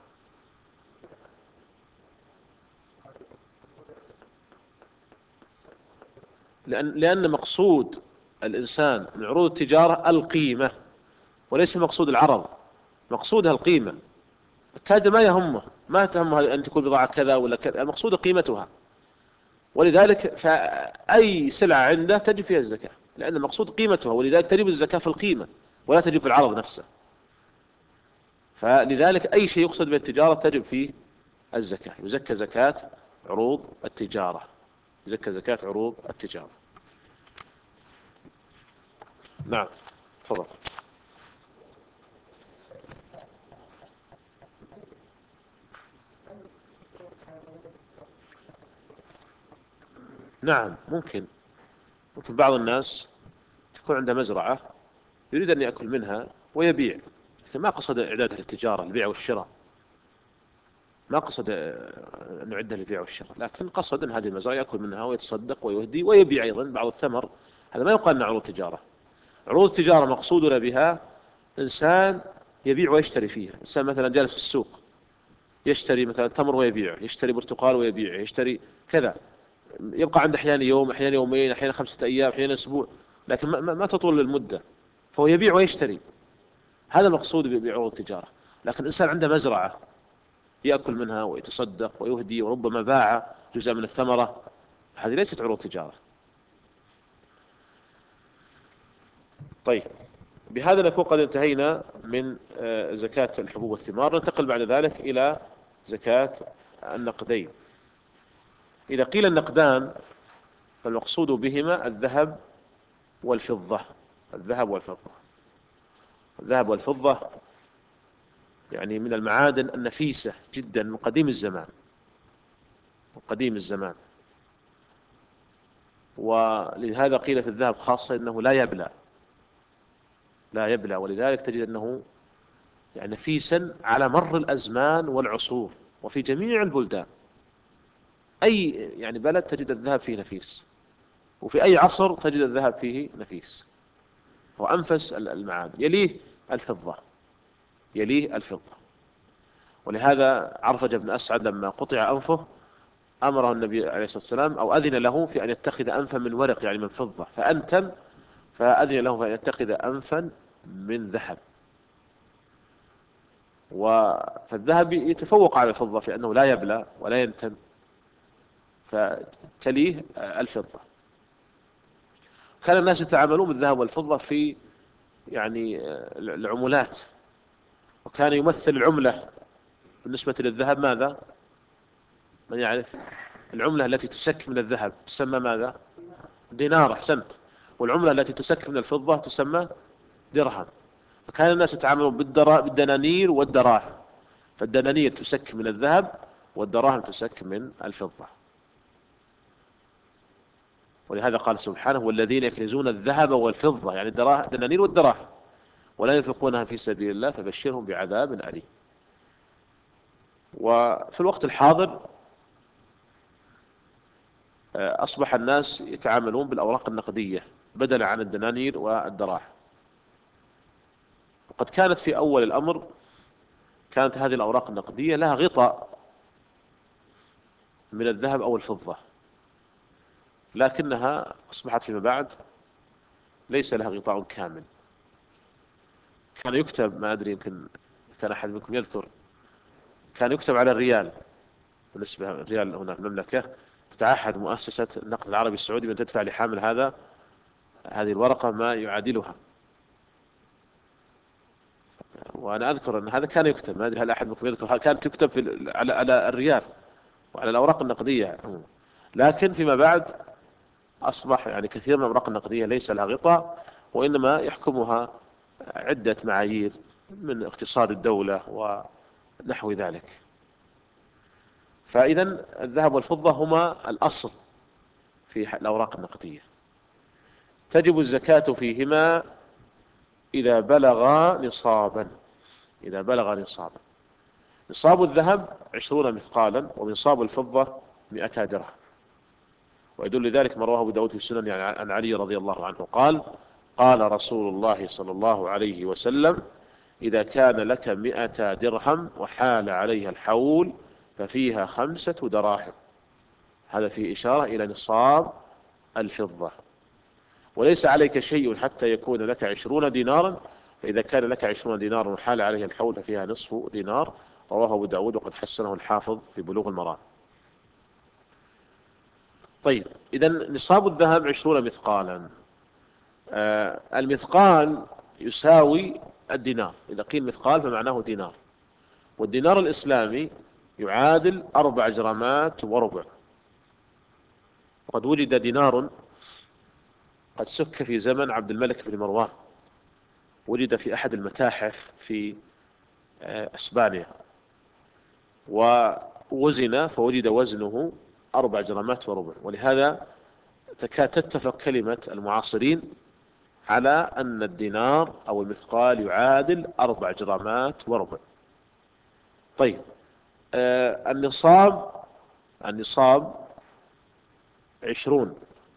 لأن, لأن مقصود الإنسان من عروض التجارة القيمة، وليس مقصود العرض، مقصودها القيمة. التاجر ما يهمه، ما تهمه أن تكون بضاعة كذا ولا كذا، المقصود قيمتها. ولذلك فأي سلعة عنده تجب فيها الزكاة، لأن المقصود قيمتها، ولذلك تجب الزكاة في القيمة ولا تجب في العرض نفسه. فلذلك أي شيء يقصد بالتجارة تجب فيه الزكاة، يزكى زكاة عروض التجارة، يزكى زكاة عروض التجارة. نعم تفضل. نعم ممكن. ممكن بعض الناس تكون عنده مزرعة يريد أن يأكل منها ويبيع، لكن ما قصد إعدادها للتجارة البيع والشراء، ما قصد أن يعدها للبيع والشراء، لكن قصد أن هذه المزرعة يأكل منها ويتصدق ويهدي ويبيع أيضا بعض الثمر. هذا ما يقال أنه عروض تجارة. عروض التجارة مقصودنا بها إنسان يبيع ويشتري فيها. إنسان مثلا جالس في السوق يشتري مثلا تمر ويبيع، يشتري برتقال ويبيع، يشتري كذا، يبقى عنده أحيانا يوم، أحيانا يومين، أحيانا خمسة أيام، أحيانا أسبوع، لكن ما, ما تطول المدة، فهو يبيع ويشتري. هذا المقصود بعروض التجارة. لكن إنسان عنده مزرعة يأكل منها ويتصدق ويهدي وربما باع جزء من الثمرة، هذه ليست عروض تجارة. طيب، بهذا نكون قد انتهينا من زكاة الحبوب والثمار. ننتقل بعد ذلك إلى زكاة النقدين. إذا قيل النقدان فالمقصود بهما الذهب والفضة. الذهب والفضة الذهب والفضة يعني من المعادن النفيسة جدا من قديم الزمان، من قديم الزمان. ولهذا قيل في الذهب خاصة إنه لا يبلى، لا يبلى، ولذلك تجد أنه يعني نفيسا على مر الأزمان والعصور وفي جميع البلدان. أي يعني بلد تجد الذهب فيه نفيس، وفي أي عصر تجد الذهب فيه نفيس، هو أنفس المعادن. يليه الفضة، يليه الفضة. ولهذا عرفج بن أسعد لما قطع أنفه أمره النبي عليه الصلاة والسلام أو أذن له في أن يتخذ أنفا من ورق يعني من فضة، فأنتن، فأذن له فأن يتخذ أنفا من ذهب. فالذهب يتفوق على الفضة في أنه لا يبلى ولا ينتن، فتليه الفضة. كان الناس يتعاملون بالذهب والفضة في يعني العملات، وكان يمثل العملة بالنسبة للذهب ماذا؟ من يعرف؟ العملة التي تسك من الذهب تسمى ماذا؟ دينار. أحسنت. والعملة التي تسك من الفضة تسمى درهم. فكان الناس يتعاملون بالدنانير والدراهم، فالدنانير تسك من الذهب والدراهم تسك من الفضة. ولهذا قال سبحانه: والذين يكنزون الذهب والفضة، يعني الدنانير والدراهم، ولا ينفقونها في سبيل الله فبشرهم بعذاب أليم. وفي الوقت الحاضر أصبح الناس يتعاملون بالأوراق النقدية بدلا عن الدنانير والدراهم. وقد كانت في أول الأمر كانت هذه الأوراق النقدية لها غطاء من الذهب أو الفضة، لكنها أصبحت فيما بعد ليس لها غطاء كامل. كان يكتب، ما أدري يمكن كان أحد منكم يذكر، كان يكتب على الريال. بالنسبة للريال هنا في المملكة تتعهد مؤسسة النقد العربي السعودي بأن تدفع لحامل هذا هذه الورقة ما يعادلها. وأنا أذكر أن هذا كان يكتب، ما أدري هل أحد منكم يذكر، كانت تكتب في على على الريال وعلى الأوراق النقدية. لكن فيما بعد أصبح يعني كثير من الأوراق النقدية ليس لها غطاء، وإنما يحكمها عدة معايير من اقتصاد الدولة ونحو ذلك. فإذا الذهب والفضة هما الأصل في الأوراق النقدية. تجب الزكاة فيهما إذا بلغ نصابا. إذا بلغ نصابا. نصاب الذهب عشرون مثقالا، ونصاب الفضة مئتا درهم. ويدل ذلك ما رواه أبو داود في السنن يعني عن علي رضي الله عنه قال: قال رسول الله صلى الله عليه وسلم: إذا كان لك مئتا درهم وحال عليها الحول ففيها خمسة دراهم. هذا فيه إشارة إلى نصاب الفضة. وليس عليك شيء حتى يكون لك عشرون دينارا، فإذا كان لك عشرون دينارا وحال عليها الحول ففيها نصف دينار. رواه أبو داود وقد حسنه الحافظ في بلوغ المرام. طيب، إذا نصاب الذهب عشرون مثقالا. آه المثقال يساوي الدينار. إذا قيل مثقال فمعناه دينار، والدينار الإسلامي يعادل أربع جرامات وربع. وقد وجد دينار قد سك في زمن عبد الملك بن مروان، وجد في أحد المتاحف في أسبانيا، ووزن فوجد وزنه أربع جرامات وربع. ولهذا تكاد تتفق كلمة المعاصرين على أن الدينار أو المثقال يعادل أربع جرامات وربع. طيب، آه النصاب النصاب عشرون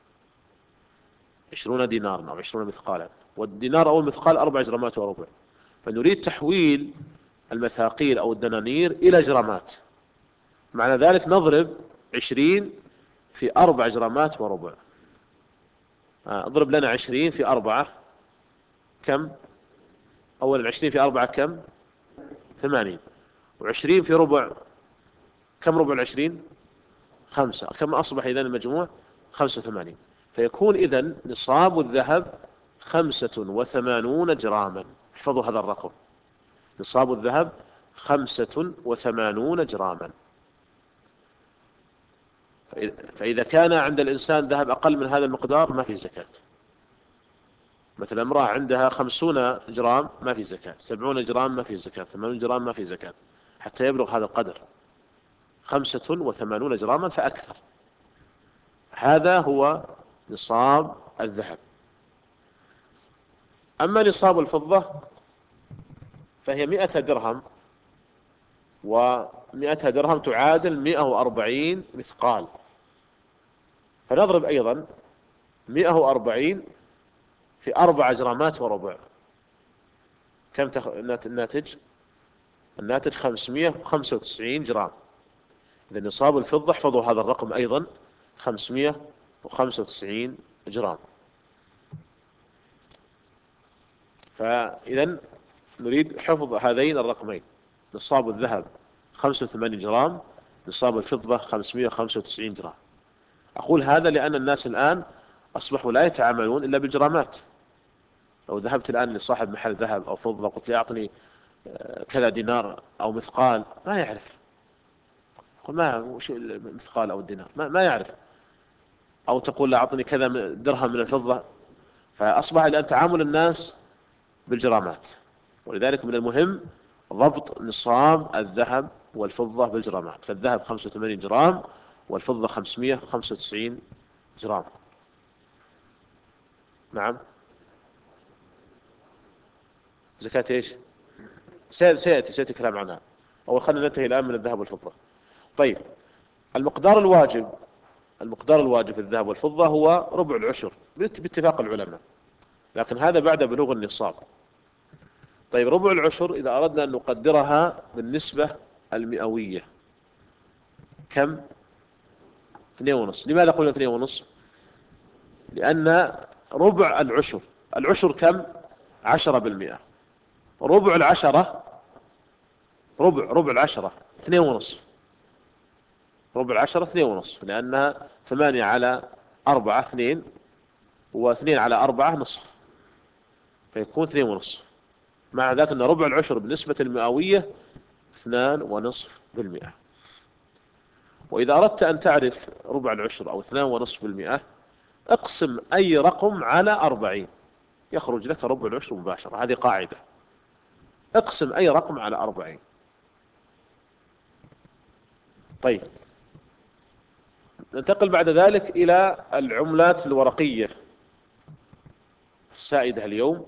عشرون دينارا أو عشرون مثقالا، والدينار أو المثقال أربع جرامات وربع، فنريد تحويل المثاقيل أو الدنانير إلى جرامات. معنى ذلك نضرب عشرين في أربع جرامات وربع. آه، اضرب لنا عشرين في أربعة كم؟ أولا عشرين في أربعة كم؟ ثمانين. وعشرين في ربع كم؟ ربع العشرين خمسة. كم أصبح إذن المجموع؟ خمسة وثمانين. فيكون إذن نصاب الذهب خمسة وثمانون جراما. احفظوا هذا الرقم، نصاب الذهب خمسة وثمانون جراما. فإذا كان عند الإنسان ذهب أقل من هذا المقدار ما في زكاة. مثلا امرأة عندها خمسون جرام ما في زكاة، سبعون جرام ما في زكاة، ثمانون جرام ما في زكاة، حتى يبلغ هذا القدر خمسة وثمانون جراما فأكثر. هذا هو نصاب الذهب. أما نصاب الفضة فهي مئة درهم، ومئة درهم تعادل مئة وأربعين مثقال. فنضرب أيضا مئة وأربعين في أربع جرامات وربع. كم تخ... الناتج؟ الناتج خمسمئة وخمسة وتسعين جرام. إذا نصاب الفضة، احفظوا هذا الرقم أيضا، خمسمئة وخمسة وتسعين جرام. فإذا نريد حفظ هذين الرقمين، نصاب الذهب خمسة وثمانين جرام، نصاب الفضة خمسمئة وخمسة وتسعين جرام. أقول هذا لأن الناس الآن أصبحوا لا يتعاملون إلا بالجرامات. لو ذهبت الآن لصاحب محل ذهب أو فضة قلت لي أعطني كذا دينار أو مثقال، ما يعرف. يقول ما وش المثقال أو الدينار، ما, ما يعرف. أو تقول لا أعطني كذا درهم من الفضة. فأصبح الآن تعامل الناس بالجرامات، ولذلك من المهم ضبط نصاب الذهب والفضة بالجرامات. فالذهب خمسة وثمانين جرام والفضة خمسمئة وخمسة وتسعين جرام. نعم. زكاة ايش؟ سيأتي سيأتي كلام عنها. أو خلينا ننتهي الآن من الذهب والفضة. طيب، المقدار الواجب المقدار الواجب في الذهب والفضة هو ربع العشر باتفاق العلماء، لكن هذا بعد بلوغ النصاب. طيب، ربع العشر إذا أردنا أن نقدرها بالنسبة المئوية كم؟ اثنين ونصف. لماذا قلنا اثنين ونصف؟ لأن ربع العشر العشر كم؟ عشرة بالمئة. ربع العشرة ربع ربع العشرة اثنين ونصف. ربع العشرة اثنين ونصف، لأنها ثمانية على أربعة اثنين، واثنين على أربعة نصف، فيكون اثنين ونصف. مع ذلك أن ربع العشر بالنسبة المئوية اثنان ونصف بالمئة. وإذا أردت أن تعرف ربع العشر أو اثنان ونصف بالمئة، اقسم أي رقم على أربعين يخرج لك ربع العشر مباشرة. هذه قاعدة، اقسم أي رقم على أربعين. طيب، ننتقل بعد ذلك إلى العملات الورقية السائدة اليوم.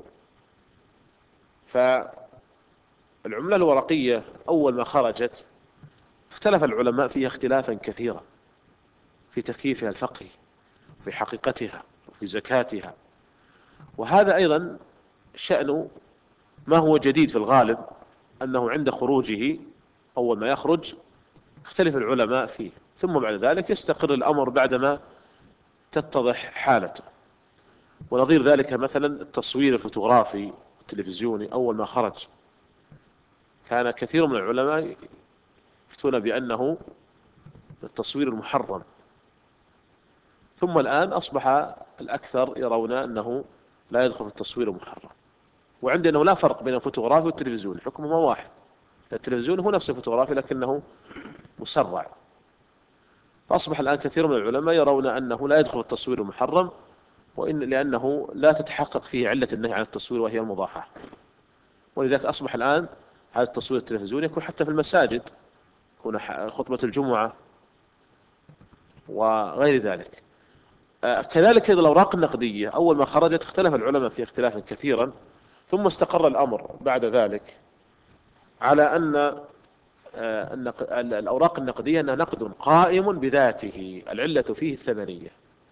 فالعملة الورقية أول ما خرجت اختلف العلماء فيها اختلافا كثيرا في تكييفها الفقهي، في حقيقتها، وفي زكاتها. وهذا أيضا شأن ما هو جديد في الغالب، أنه عند خروجه أول ما يخرج اختلف العلماء فيه، ثم بعد ذلك يستقر الأمر بعدما تتضح حالته. ونظير ذلك مثلا التصوير الفوتوغرافي التلفزيوني أول ما خرج كان كثير من العلماء يفتون بأنه التصوير المحرم، ثم الآن أصبح الأكثر يرون أنه لا يدخل في التصوير المحرم. وعندنا لا فرق بين الفوتوغرافي والتلفزيون، حكمهما واحد. التلفزيون هو نفس الفوتوغرافي لكنه مسرع. فأصبح الآن كثير من العلماء يرون أنه لا يدخل التصوير المحرم، وإن لأنه لا تتحقق فيه علة النهي عن التصوير وهي المضاحة. ولذلك أصبح الآن هذا التصوير التلفزيوني يكون حتى في المساجد، يكون خطبة الجمعة وغير ذلك. كذلك أيضا الأوراق النقدية أول ما خرجت اختلف العلماء في اختلافا كثيرا، ثم استقر الأمر بعد ذلك على أن الأوراق النقدية أنها نقد قائم بذاته، العلة فيه الثمنية،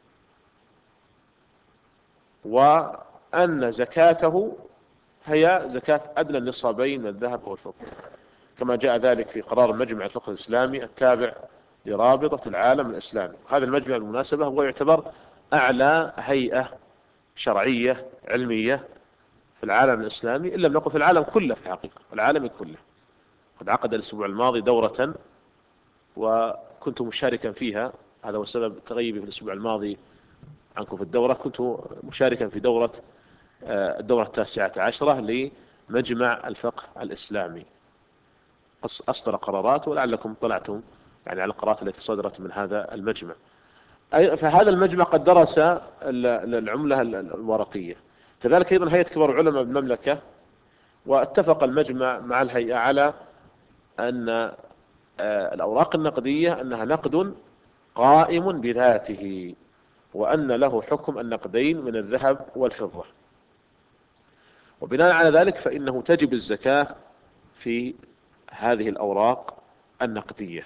وأن زكاته هي زكاة أدنى النصابين من الذهب والفضة، كما جاء ذلك في قرار مجمع الفقه الإسلامي التابع لرابطة العالم الإسلامي. هذا المجمع بالمناسبة هو يعتبر أعلى هيئة شرعية علمية في العالم الإسلامي، إن لم نقل في العالم كله، في الحقيقة العالم كله. قد عقد الأسبوع الماضي دورة وكنت مشاركا فيها، هذا هو سبب تغيبي في الأسبوع الماضي عنكم في الدورة. كنت مشاركا في دورة الدورة التاسعة عشرة لمجمع الفقه الإسلامي، أصدر قرارات ولعلكم طلعتم يعني على القرارات التي صدرت من هذا المجمع. فهذا المجمع قد درس العملة الورقية. كذلك أيضا هيئة كبار علماء بالمملكة، واتفق المجمع مع الهيئة على أن الأوراق النقدية أنها نقد قائم بذاته، وأن له حكم النقدين من الذهب والفضة، وبناء على ذلك فإنه تجب الزكاة في هذه الأوراق النقدية،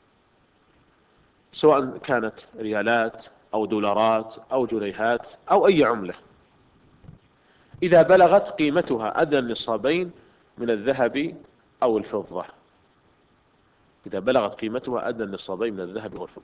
سواء كانت ريالات أو دولارات أو جنيهات أو أي عملة، إذا بلغت قيمتها أدنى النصابين من الذهب أو الفضة. إذا بلغت قيمتها أدنى النصابين من الذهب والفضة.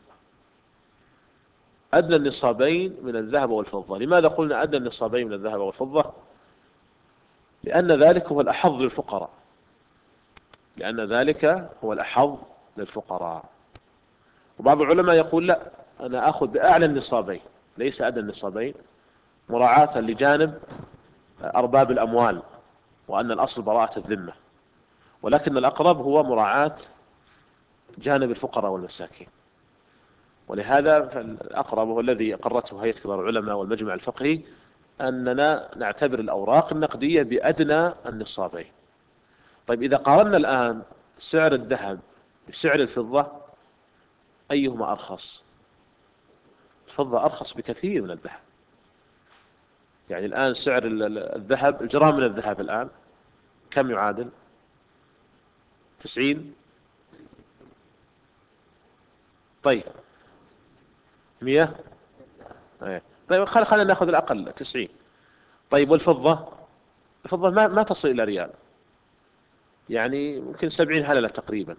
أدنى النصابين من الذهب والفضة، لماذا قلنا أدنى النصابين من الذهب والفضة؟ لأن ذلك هو الأحظ للفقراء، لأن ذلك هو الأحظ للفقراء. وبعض العلماء يقول لا، أنا أخذ بأعلى النصابين ليس أدنى النصابين، مراعاة لجانب أرباب الأموال، وأن الأصل براءة الذمة، ولكن الأقرب هو مراعاة جانب الفقراء والمساكين. ولهذا فالأقرب هو الذي أقرته هيئة كبار العلماء والمجمع الفقهي، أننا نعتبر الأوراق النقدية بأدنى النصابين. طيب إذا قارنا الآن سعر الذهب بسعر الفضة، أيهما أرخص؟ الفضة أرخص بكثير من الذهب. يعني الآن سعر الذهب، الجرام من الذهب الآن كم يعادل؟ تسعين؟ طيب مية؟ طيب خلينا نأخذ الأقل تسعين. طيب والفضة؟ الفضة ما, ما تصل إلى ريال، يعني ممكن سبعين هللة تقريبا.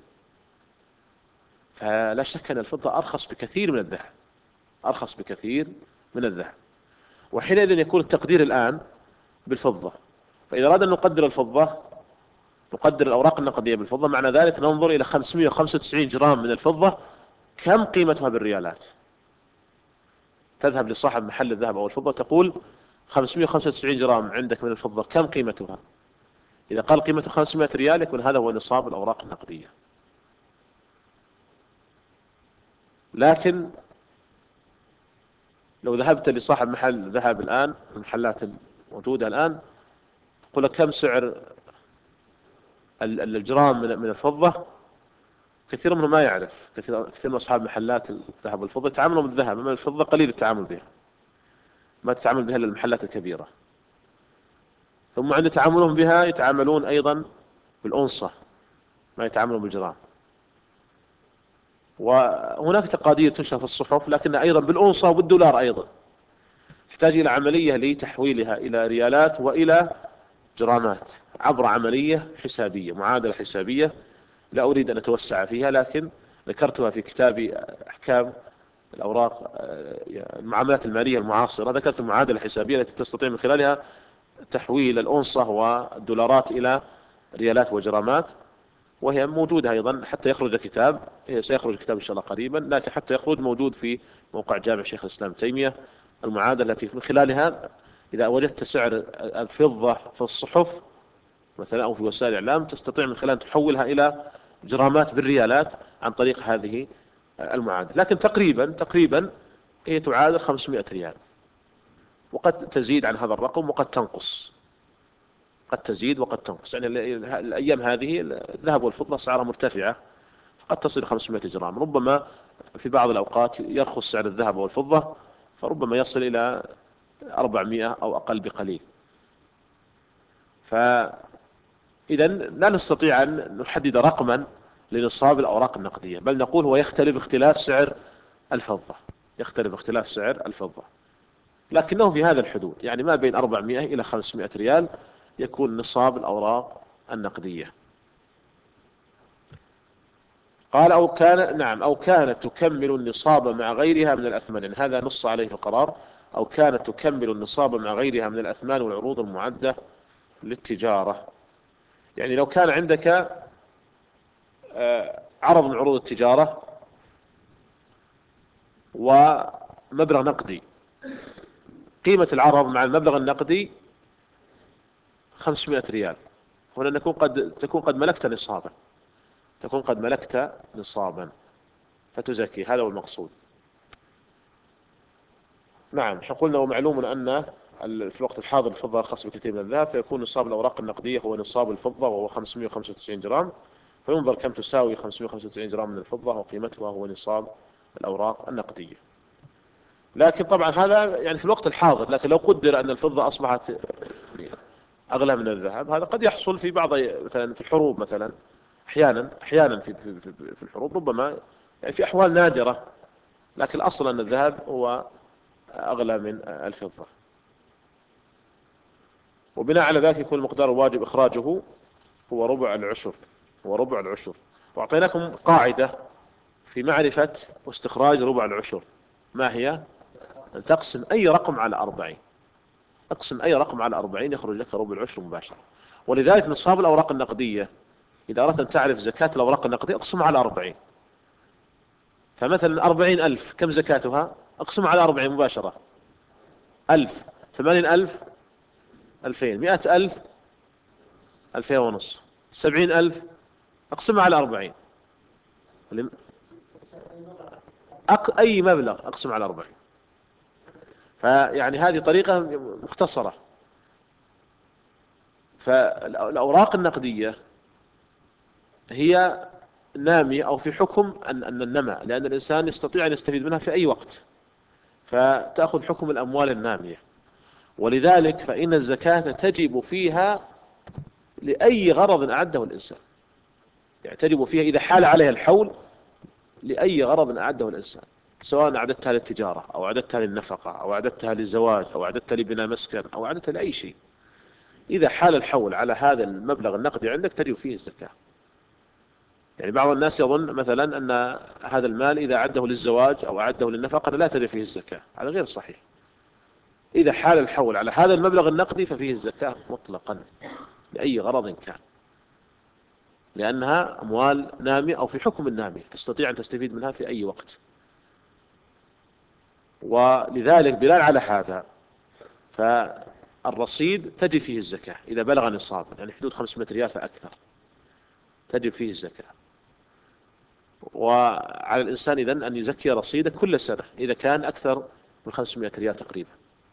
فلا شك أن الفضة أرخص بكثير من الذهب، أرخص بكثير من الذهب. وحينئذ يكون التقدير الآن بالفضة. فإذا أردنا أن نقدر الفضة، نقدر الأوراق النقدية بالفضة، معنى ذلك ننظر إلى خمسمائة وخمسة وتسعين جرام من الفضة كم قيمتها بالريالات. تذهب لصاحب محل الذهب أو الفضة تقول خمسمائة وخمسة وتسعين جرام عندك من الفضة كم قيمتها؟ إذا قال قيمته خمسمائة ريال يكون هذا هو نصاب الأوراق النقدية. لكن لو ذهبت لصاحب محل ذهب الآن، المحلات الموجودة الآن، تقول لك كم سعر الجرام من الفضة، كثير منهم ما يعرف. كثير كثير من أصحاب محلات الذهب والفضة يتعاملوا بالذهب، أما الفضة قليل التعامل بها، ما تتعامل بها إلا المحلات الكبيرة. ثم عند تعاملهم بها يتعاملون أيضا بالأونصة، ما يتعاملون بالجرام. وهناك تقادير تنشر في الصحف، لكن أيضا بالأونصة وبالدولار أيضا، تحتاج إلى عملية لتحويلها إلى ريالات وإلى جرامات عبر عملية حسابية، معادلة حسابية لا أريد أن أتوسع فيها، لكن ذكرتها في كتابي أحكام الأوراق المعاملات المالية المعاصرة. ذكرت المعادلة الحسابية التي تستطيع من خلالها تحويل الأونصة والدولارات إلى ريالات وجرامات، وهي موجودة أيضا حتى يخرج كتاب، سيخرج كتاب إن شاء الله قريبا، لكن حتى يخرج موجود في موقع جامع شيخ الإسلام تيمية المعادلة التي من خلالها إذا وجدت سعر الفضة في الصحف مثلا أو في وسائل الإعلام، تستطيع من خلالها تحولها إلى جرامات بالريالات عن طريق هذه المعادلة، لكن تقريبا تقريبا هي تعادل خمسمائة ريال، وقد تزيد عن هذا الرقم وقد تنقص، قد تزيد وقد تنقص. يعني الأيام هذه الذهب والفضة أسعارها مرتفعة، فقد تصل إلى خمسمائة جرام، ربما في بعض الأوقات يرخص سعر الذهب والفضة فربما يصل إلى أربعمائة أو أقل بقليل. فإذا لا نستطيع أن نحدد رقما لنصاب الأوراق النقدية، بل نقول هو يختلف اختلاف سعر الفضة، يختلف اختلاف سعر الفضة، لكنه في هذا الحدود، يعني ما بين أربعمائة إلى خمسمائة ريال يكون نصاب الأوراق النقدية. قال أو كان نعم أو كانت تكمل النصاب مع غيرها من الأثمان، يعني هذا نص عليه في القرار، أو كانت تكمل النصاب مع غيرها من الأثمان والعروض المعدة للتجارة. يعني لو كان عندك عرض من عروض التجارة ومبلغ نقدي، قيمة العرض مع المبلغ النقدي خمسمائة ريال، هنا نكون قد تكون قد ملكت نصابا، تكون قد ملكت نصابا فتزكي، هذا هو المقصود. نعم، قلنا ومعلوم أن في الوقت الحاضر الفضة أرخص بكثير من الذهب، فيكون نصاب الأوراق النقدية هو نصاب الفضة وهو خمسمائة وخمسة وتسعين جرام، فينظر كم تساوي خمسمائة وخمسة وتسعين جرام من الفضة وقيمتها هو نصاب الأوراق النقدية. لكن طبعا هذا يعني في الوقت الحاضر، لكن لو قدر أن الفضة أصبحت أغلى من الذهب، هذا قد يحصل في بعض مثلا في الحروب، مثلا أحيانا أحيانا في في في الحروب ربما، يعني في أحوال نادرة، لكن الأصل أن الذهب هو أغلى من الفضة. وبناء على ذلك يكون المقدار الواجب إخراجه هو ربع العشر، هو ربع العشر. وأعطيناكم قاعدة في معرفة واستخراج ربع العشر، ما هي؟ أن تقسم أي رقم على أربعين، اقسم أي رقم على أربعين يخرج لك ربع العشر مباشرة. ولذلك نصاب الأوراق النقدية إذا أردت أن تعرف زكاة الأوراق النقدية اقسم على أربعين. فمثلا أربعين ألف كم زكاتها؟ اقسم على أربعين مباشرة، ألف، ثمانين ألف، ألفين، مئة ألف، ألفين ونص، سبعين ألف، اقسمها على أربعين. أق... أي مبلغ أقسم على أربعين. فيعني هذه طريقة مختصرة. فالأوراق النقدية هي نامية أو في حكم أن أن النمى، لأن الإنسان يستطيع أن يستفيد منها في أي وقت، فتأخذ حكم الأموال النامية. ولذلك فإن الزكاة تجب فيها لأي غرض أعده الإنسان، يعني تجب فيها إذا حال عليها الحول لأي غرض أعده الإنسان، سواء أعددتها للتجارة أو أعددتها للنفقة أو أعددتها للزواج أو أعددتها لبناء مسكن أو أعددتها لأي شيء، إذا حال الحول على هذا المبلغ النقدي عندك تجب فيه الزكاة. يعني بعض الناس يظن مثلا أن هذا المال إذا أعده للزواج أو أعده للنفقة لا تجب فيه الزكاة، هذا غير صحيح. إذا حال الحول على هذا المبلغ النقدي ففيه الزكاة مطلقا لأي غرض كان، لأنها أموال نامية أو في حكم النامية تستطيع أن تستفيد منها في أي وقت. ولذلك بناء على هذا فالرصيد تجب فيه الزكاة إذا بلغ نصابا، يعني حدود خمسمائة ريال فأكثر تجب فيه الزكاة. وعلى الإنسان إذن أن يزكي رصيده كل سنة إذا كان أكثر من خمسمائة ريال تقريبا.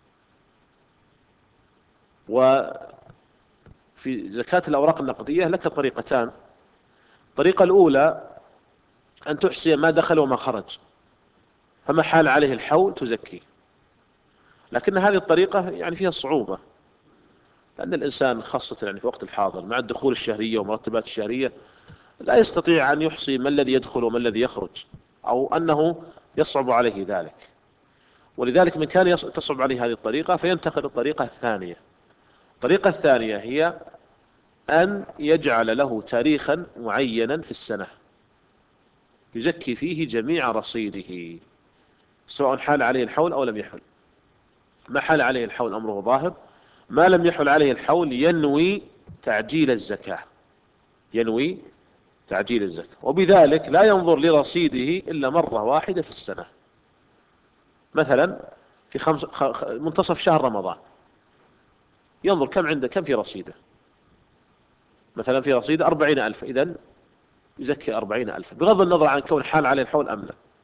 وفي زكاة الأوراق النقدية لك طريقتان. الطريقة الأولى أن تحصي ما دخل وما خرج، فما حال عليه الحول تزكي، لكن هذه الطريقة يعني فيها صعوبة، لأن الإنسان خاصة يعني في وقت الحاضر مع الدخول الشهرية ومرتبات الشهرية لا يستطيع أن يحصي ما الذي يدخل وما الذي يخرج، أو أنه يصعب عليه ذلك. ولذلك من كان تصعب عليه هذه الطريقة فينتقل الطريقة الثانية. الطريقة الثانية هي أن يجعل له تاريخا معينا في السنة يزكي فيه جميع رصيده، سواء حال عليه الحول أو لم يحل. ما حال عليه الحول أمره ظاهر، ما لم يحل عليه الحول ينوي تعجيل الزكاة، ينوي تعجيل الزكاة، وبذلك لا ينظر لرصيده إلا مرة واحدة في السنة. مثلا في خمس منتصف شهر رمضان ينظر كم عنده، كم في رصيده، مثلا في رصيده أربعين ألف، إذن يزكي أربعين ألف بغض النظر عن كون حال عليه الحول أم لا.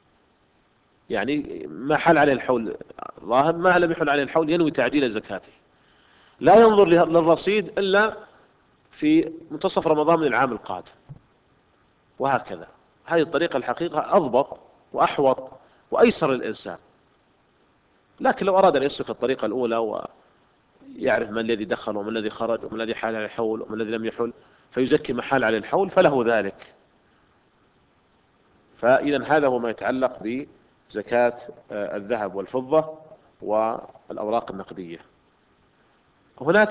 يعني ما حل عليه الحول ظاهر، ما لم يحل عليه الحول ينوي تعجيل زكاته، لا ينظر للرصيد إلا في منتصف رمضان من العام القادم، وهكذا. هذه الطريقة الحقيقة أضبط وأحوط وأيسر للإنسان. لكن لو أراد أن يسلك الطريقة الأولى ويعرف من الذي دخل ومن الذي خرج ومن الذي حال على الحول ومن الذي لم يحل فيزكي ما حال على الحول فله ذلك. فإذا هذا هو ما يتعلق بزكاة الذهب والفضة والأوراق النقدية. هناك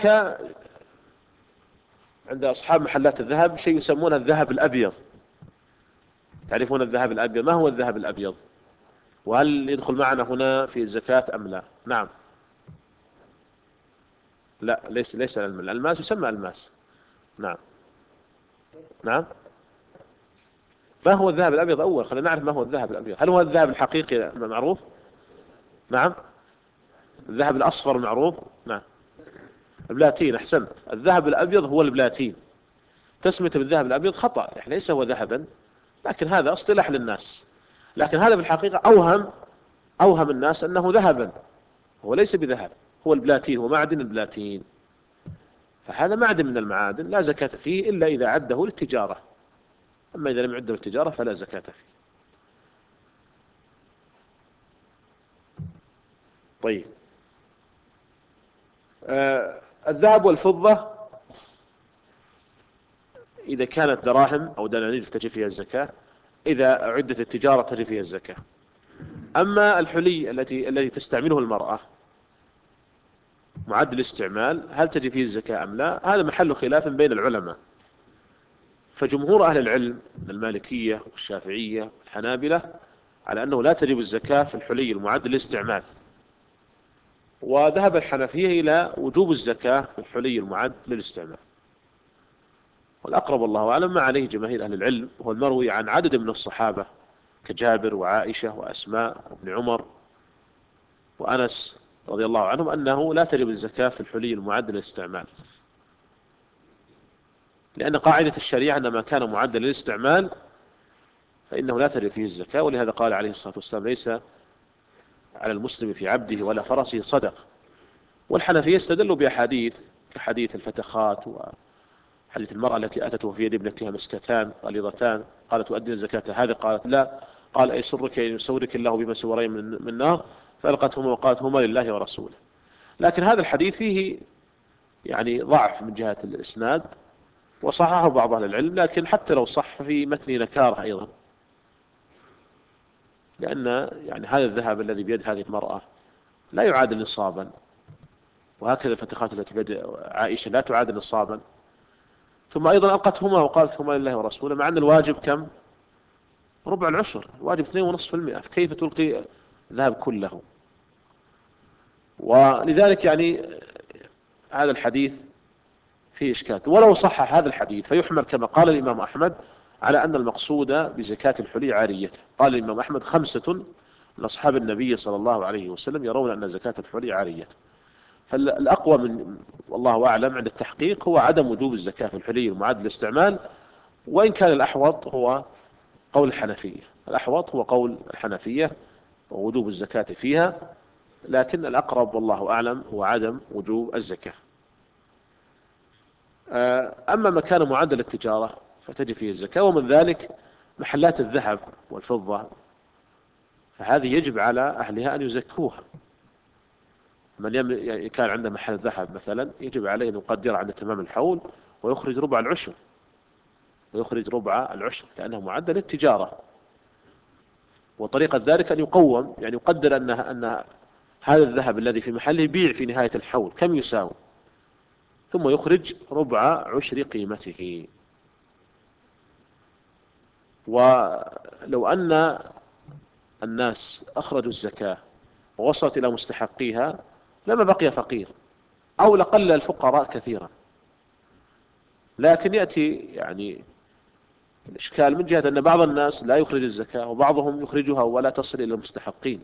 عند أصحاب محلات الذهب شيء يسمونه الذهب الأبيض. تعرفون الذهب الأبيض؟ ما هو الذهب الأبيض؟ وهل يدخل معنا هنا في الزكاة أم لا؟ نعم. لا، ليس ليس الألماس. الألماس يسمى ألماس. نعم. نعم. ما هو الذهب الأبيض أول؟ خلينا نعرف ما هو الذهب الأبيض. هل هو الذهب الحقيقي معروف؟ نعم. الذهب الأصفر معروف؟ نعم. البلاتين، أحسنت. الذهب الأبيض هو البلاتين. تسميته بالذهب الأبيض خطأ، يعني ليس هو ذهبا، لكن هذا اصطلاح للناس. لكن هذا في الحقيقة أوهم أوهم الناس أنه ذهبا، هو ليس بذهب، هو البلاتين، هو معدن البلاتين. فهذا معدن من المعادن لا زكاة فيه إلا إذا عده للتجارة، أما إذا لم يعده للتجارة فلا زكاة فيه. طيب. آه الذهب والفضة إذا كانت دراهم أو دنانير تجب فيها الزكاة، إذا أعدت التجارة تجب فيها الزكاة. أما الحلي التي التي تستعمله المرأة معدل الاستعمال، هل تجب فيه الزكاة أم لا؟ هذا محل خلاف بين العلماء. فجمهور أهل العلم من المالكية والشافعية والحنابلة على أنه لا تجب الزكاة في الحلي المعدل للاستعمال، وذهب الحنفية إلى وجوب الزكاة في الحلي المعد للاستعمال. والأقرب والله أعلم ما عليه جماهير أهل العلم هو المروي عن عدد من الصحابة كجابر وعائشة وأسماء وابن عمر وأنس رضي الله عنهم أنه لا تجب الزكاة في الحلي المعد للاستعمال، لأن قاعدة الشريعة أن ما كان معدل للاستعمال فإنه لا تجب فيه الزكاة. ولهذا قال عليه الصلاة والسلام: ليس على المسلم في عبده ولا فرسه صدق. والحنفية استدلوا بأحاديث كحديث الفتخات وحديث المرأة التي أتت وفي يد ابنتها مسكتان غليظتان قالت: أؤدي الزكاة هذه؟ قالت: لا. قال: أي سرك أن يسورك الله بما سورين من, من نار؟ فألقتهما وقالت: هما لله ورسوله. لكن هذا الحديث فيه يعني ضعف من جهة الإسناد، وصححه بعض أهل العلم، لكن حتى لو صح في متن نكارة أيضا، لأن يعني هذا الذهب الذي بيد هذه المرأة لا يعادل نصابا، وهكذا الفتخات التي بيد عائشة لا تعادل نصابا. ثم أيضا ألقتهما وقالت: هما لله ورسوله، مع أن الواجب كم؟ ربع العشر، الواجب اثنين ونصف في المئة، كيف تلقي ذهب كله؟ ولذلك يعني هذا الحديث فيه إشكال. ولو صح هذا الحديث فيحمل كما قال الإمام أحمد على أن المقصود بزكاة الحلي عاريته. قال الإمام أحمد: خمسة من أصحاب النبي صلى الله عليه وسلم يرون أن زكاة الحلي عاريته. فالأقوى من والله أعلم عند التحقيق هو عدم وجوب الزكاة في الحلي المعاد للاستعمال، وإن كان الأحوط هو قول الحنفية. الأحوط هو قول الحنفية ووجوب الزكاة فيها، لكن الأقرب والله أعلم هو عدم وجوب الزكاة. أما ما كان معدل التجارة فتجب فيه الزكاة، ومن ذلك محلات الذهب والفضة، فهذه يجب على أهلها أن يزكوها. من يعني كان عنده محل ذهب مثلا يجب عليه أن يقدر عند تمام الحول ويخرج ربع العشر، ويخرج ربع العشر لأنه معدل التجارة. وطريقة ذلك أن يقوم، يعني يقدر أن أن هذا الذهب الذي في محله يبيع في نهاية الحول كم يساوي، ثم يخرج ربع عشر قيمته. ولو أن الناس أخرجوا الزكاة ووصلت إلى مستحقيها لما بقي فقير، أو لقل الفقراء كثيرا. لكن يأتي يعني الإشكال من جهة أن بعض الناس لا يخرج الزكاة وبعضهم يخرجها ولا تصل إلى المستحقين.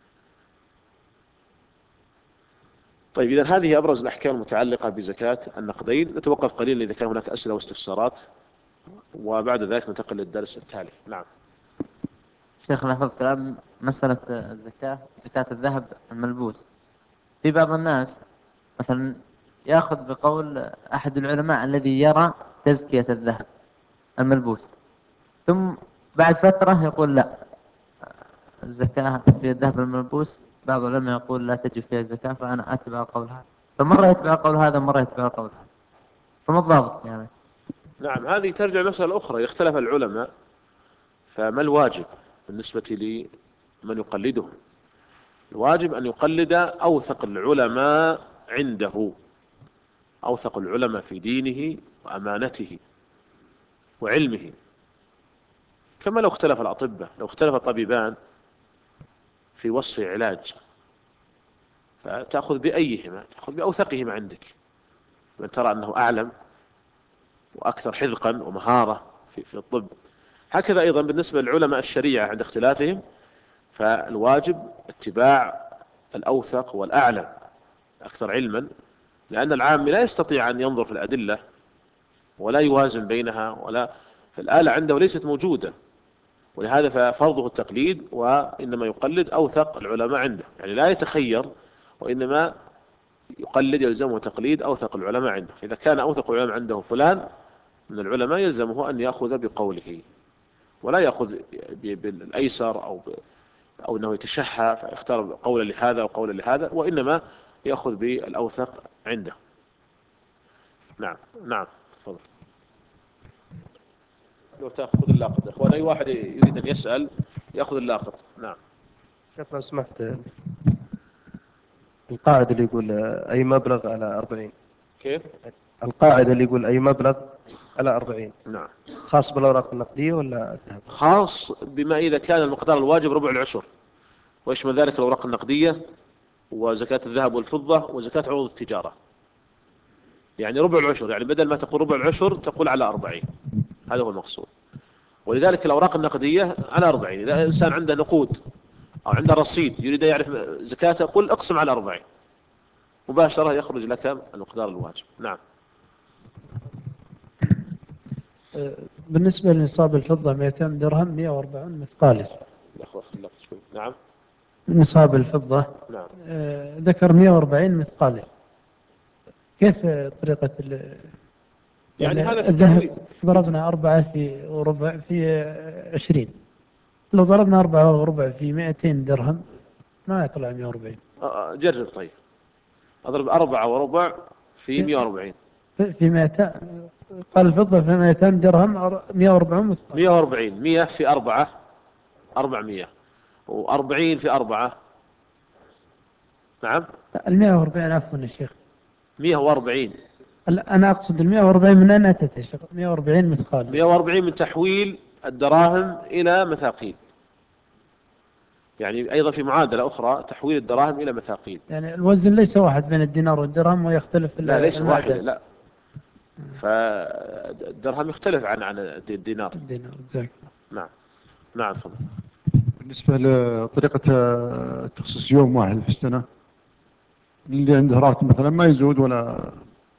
طيب، إذن هذه أبرز الأحكام المتعلقة بزكاة النقدين. نتوقف قليلا إذا كان هناك أسئلة واستفسارات، وبعد ذلك ننتقل للدرس التالي. نعم. شيخ نحفظ كلام مسألة الزكاة، زكاة الذهب الملبوس. في بعض الناس مثلا يأخذ بقول أحد العلماء الذي يرى تزكية الذهب الملبوس، ثم بعد فترة يقول لا، الزكاة في الذهب الملبوس بعض العلماء يقول لا تجب فيها الزكاة، فأنا أتبع قول هذا، فمرة يتبع قول هذا مرة يتبع قول هذا، فما الضابط يعني؟ نعم، هذه ترجع مسألة أخرى. اختلف العلماء، فما الواجب بالنسبة لمن يقلده؟ الواجب أن يقلد أوثق العلماء عنده، أوثق العلماء في دينه وأمانته وعلمه. كما لو اختلف الأطباء، لو اختلف الطبيبان في وصف علاج، فتأخذ بأيهما؟ تأخذ بأوثقهما عندك، من ترى أنه أعلم وأكثر حذقا ومهارة في, في الطب. هكذا أيضا بالنسبة للعلماء الشريعة عند اختلافهم، فالواجب اتباع الأوثق والأعلم أكثر علما، لأن العام لا يستطيع أن ينظر في الأدلة ولا يوازن بينها، ولا فالآلة عنده ليست موجودة، ولهذا ففرضه التقليد، وإنما يقلد أوثق العلماء عنده، يعني لا يتخير، وإنما يقلد، يلزمه تقليد أوثق العلماء عنده. إذا كان أوثق العلماء عنده فلان من العلماء يلزمه أن يأخذ بقوله، ولا يأخذ بالأيسر أو ب... أو أنه يتشحى فيختار قولا لهذا وقولا لهذا، وإنما يأخذ بالأوثق عنده. نعم نعم تفضل. لو تأخذ اللاقط إخوان، أي واحد يريد أن يسأل يأخذ اللاقط. نعم شيخ لو سمحت، القاعدة اللي يقول أي مبلغ على أربعين، كيف؟ القاعدة اللي يقول أي مبلغ على أربعين نعم، خاص بالأوراق النقدية ولا الذهب؟ خاص بما إذا كان المقدار الواجب ربع العشر، ويشمل ذلك الأوراق النقدية وزكاة الذهب والفضة وزكاة عروض التجارة. يعني ربع العشر، يعني بدل ما تقول ربع العشر تقول على أربعين، هذا هو المقصود. ولذلك الأوراق النقدية على أربعين. إذا إنسان عنده نقود أو عنده رصيد يريد أن يعرف زكاته، قل اقسم على أربعين، مباشرة يخرج لك المقدار الواجب. نعم. بالنسبة لنصاب الفضة مئتين درهم مئة وأربعين مثقال. نعم. نصاب الفضة نعم. آه ذكر مئة وأربعين مثقال، كيف طريقة ال يعني, يعني هذا في الذهب ضربنا أربعة في وربع في عشرين، لو ضربنا أربعة وربع في مئتين درهم ما يطلع مئة وأربعين. جرب طيب، أضرب أربعة وربع في مئة وأربعين في مئتين، قال الفضة في مئتين درهم مئة وأربعين مثقال. مئة وأربعين، مئة في أربعة أربعمئة، وأربعين في أربعة. نعم. المئة وأربعين عفوا يا شيخ، مئة وأربعين. أنا أقصد المئة وأربعين من أين أتت يا شيخ؟ مئة وأربعين مثقال. مئة وأربعين من تحويل الدراهم إلى مثاقيل، يعني أيضا في معادلة أخرى تحويل الدراهم إلى مثاقيل. يعني الوزن ليس واحد بين الدينار والدرهم ويختلف لا ليس المعدن. واحدة، لا، فالدرهم يختلف عن عن الدينار. الدينار زي. نعم نعم تفضل. بالنسبة لطريقة تخصيص يوم واحد في السنة، اللي عنده راتب مثلا ما يزود ولا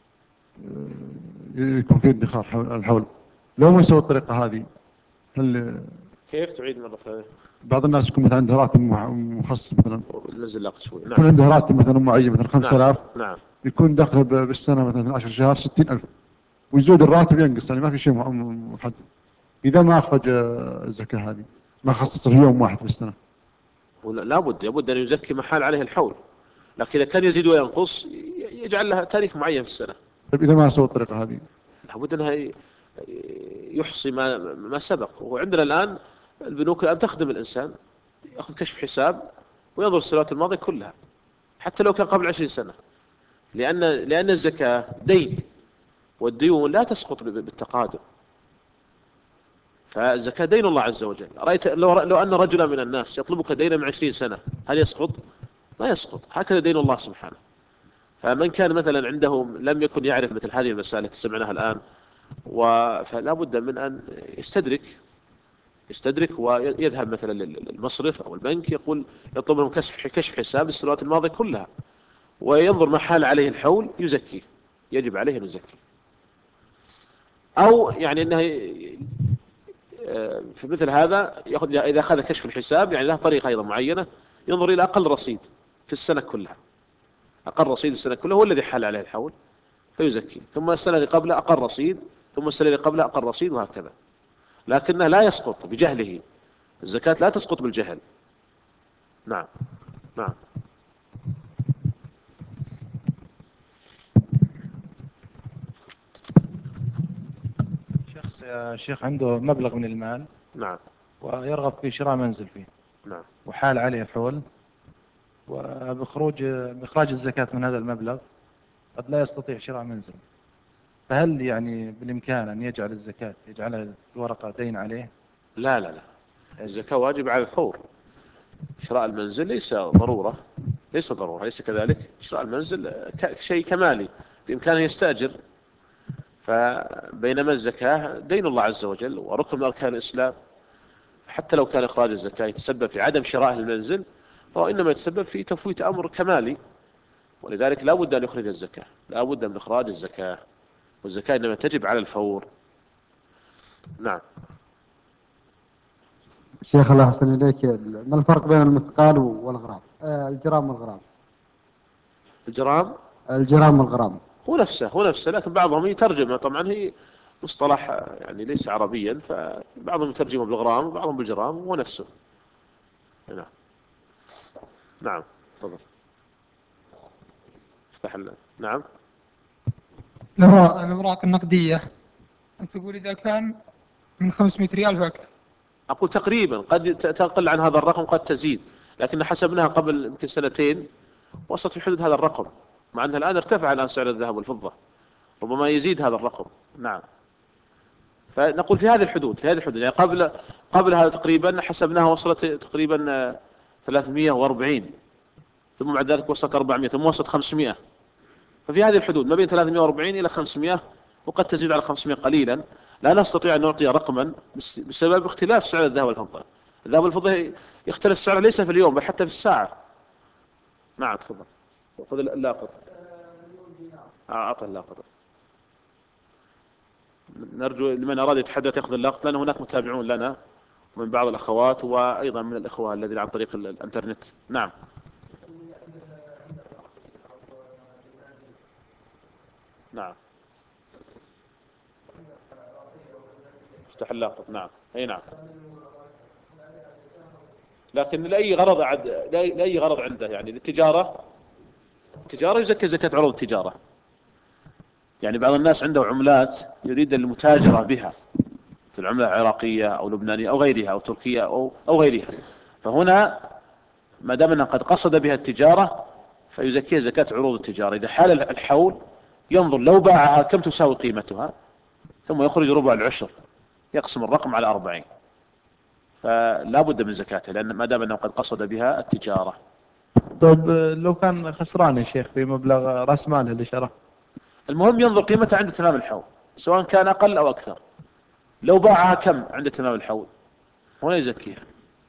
يكون فيه ادخار حول الحول، لو ما يسوي الطريقة هذه، هل كيف تعيد مرة ثانية؟ بعض الناس يكون مثلا عنده راتب مخصص، مثلا نزل لك شوي. نعم. يكون عنده راتب مثلا معين مثلا خمسة آلاف. نعم. نعم. يكون دخله بالسنة مثلا عشر شهر ستين ألف، ويزود الراتب ينقص، يعني ما في شيء محدد. إذا ما أخرج الزكاة هذه، ما خصص يوم واحد في السنة، لابد لابد أن يزكي محال عليه الحول، لكن إذا كان يزيد وينقص يجعل لها تاريخ معين في السنة. طيب إذا ما سوى الطريقة هذه، لابد أنها يحصي ما ما سبق. وعندنا الآن البنوك الآن تخدم الإنسان، يأخذ كشف حساب وينظر السنوات الماضية كلها، حتى لو كان قبل عشرين سنة، لأن لأن الزكاة دين، والديون لا تسقط بالتقادم، فالزكاة دين الله عز وجل. رأيت لو, لو أن رجلا من الناس يطلبك دينا من عشرين سنة، هل يسقط؟ ما يسقط. هكذا دين الله سبحانه. فمن كان مثلا عنده لم يكن يعرف مثل هذه المسائل التي سمعناها الآن، فلا بد من أن يستدرك يستدرك ويذهب مثلا للمصرف أو البنك، يقول يطلب لهم كشف كشف حساب السنوات الماضية كلها، وينظر ما حال عليه الحول يزكي، يجب عليه أن يزكي. أو يعني أنه في مثل هذا يأخذ إذا أخذ كشف الحساب يعني له طريقة أيضا معينة، ينظر إلى أقل رصيد في السنة كلها، أقل رصيد السنة كلها هو الذي حال عليه الحول فيزكي، ثم السنة اللي قبله أقل رصيد، ثم السنة اللي قبله أقل رصيد، وهكذا. لكنه لا يسقط بجهله، الزكاة لا تسقط بالجهل. نعم نعم. شخص يا شيخ عنده مبلغ من المال نعم ويرغب في شراء منزل فيه، نعم. وحال عليه الحول، وبخروج بإخراج الزكاة من هذا المبلغ قد لا يستطيع شراء منزل، فهل يعني بالإمكان أن يجعل الزكاة يجعلها الورقة دين عليه؟ لا لا لا، الزكاة واجب على الفور. شراء المنزل ليس ضرورة، ليس ضرورة، ليس كذلك. شراء المنزل شيء كمالي بإمكانه يستأجر، فبينما الزكاة دين الله عز وجل وركن من أركان الإسلام، حتى لو كان إخراج الزكاة يتسبب في عدم شراء المنزل، فهو إنما يتسبب في تفويت أمر كمالي، ولذلك لا بد أن يخرج الزكاة، لا بد من إخراج الزكاة، والزكاة إنما تجب على الفور. نعم. شيخ الله يحسن إليك، ما الفرق بين المثقال والغرام؟ آه الجرام والغرام. الجرام الجرام والغرام هو نفسه هو نفسه لكن بعضهم يترجمه، طبعا هي مصطلح يعني ليس عربيا، فبعضهم يترجمه بالغرام وبعضهم بالجرام، هو نفسه. نعم نعم. تفضل. افتح الله. نعم. الأوراق النقدية أنت تقول إذا كان من خمسمائة ريال فأكثر. أقول تقريبا، قد تقل عن هذا الرقم قد تزيد، لكن حسبناها قبل يمكن سنتين وصلت في حدود هذا الرقم، مع أنها الآن ارتفع الآن سعر الذهب والفضة، ربما يزيد هذا الرقم. نعم. فنقول في هذه الحدود، في هذه الحدود يعني قبل قبلها تقريبا حسبناها وصلت تقريبا ثلاثمائة وأربعين، ثم بعد ذلك وصلت أربعمائة، ثم وصلت خمسمائة، ففي هذه الحدود ما بين ثلاثمائة وأربعين إلى خمسمائة، وقد تزيد على خمسمائة قليلا. لا نستطيع أن نعطي رقما بسبب اختلاف سعر الذهب والفضة. الذهب والفضة يختلف سعره ليس في اليوم بل حتى في الساعة. نعم تفضل. خذ اللاقط. أعطى اللاقط. نرجو لمن أراد يتحدث يأخذ اللاقط، لأن هناك متابعون لنا من بعض الأخوات وأيضا من الإخوة الذين عن طريق الإنترنت. نعم. نعم. افتح اللاقط. نعم. أي نعم. لكن لأي غرض عد... لأي غرض عنده، يعني للتجارة، التجارة يزكي زكاة عروض التجارة. يعني بعض الناس عنده عملات يريد المتاجرة بها، مثل العملة العراقية أو لبنانية أو غيرها أو تركية أو أو غيرها، فهنا ما دام أنه قد قصد بها التجارة فيزكيها زكاة عروض التجارة. إذا حال الحول ينظر لو باعها كم تساوي قيمتها، ثم يخرج ربع العشر، يقسم الرقم على أربعين، فلا بد من زكاته، لأن ما دام أنه قد قصد بها التجارة. طيب لو كان خسران يا شيخ في مبلغ رأس ماله اللي شراه؟ المهم ينظر قيمتها عند تمام الحول، سواء كان أقل أو أكثر. لو باعها كم عند تمام الحول هنا يزكيها.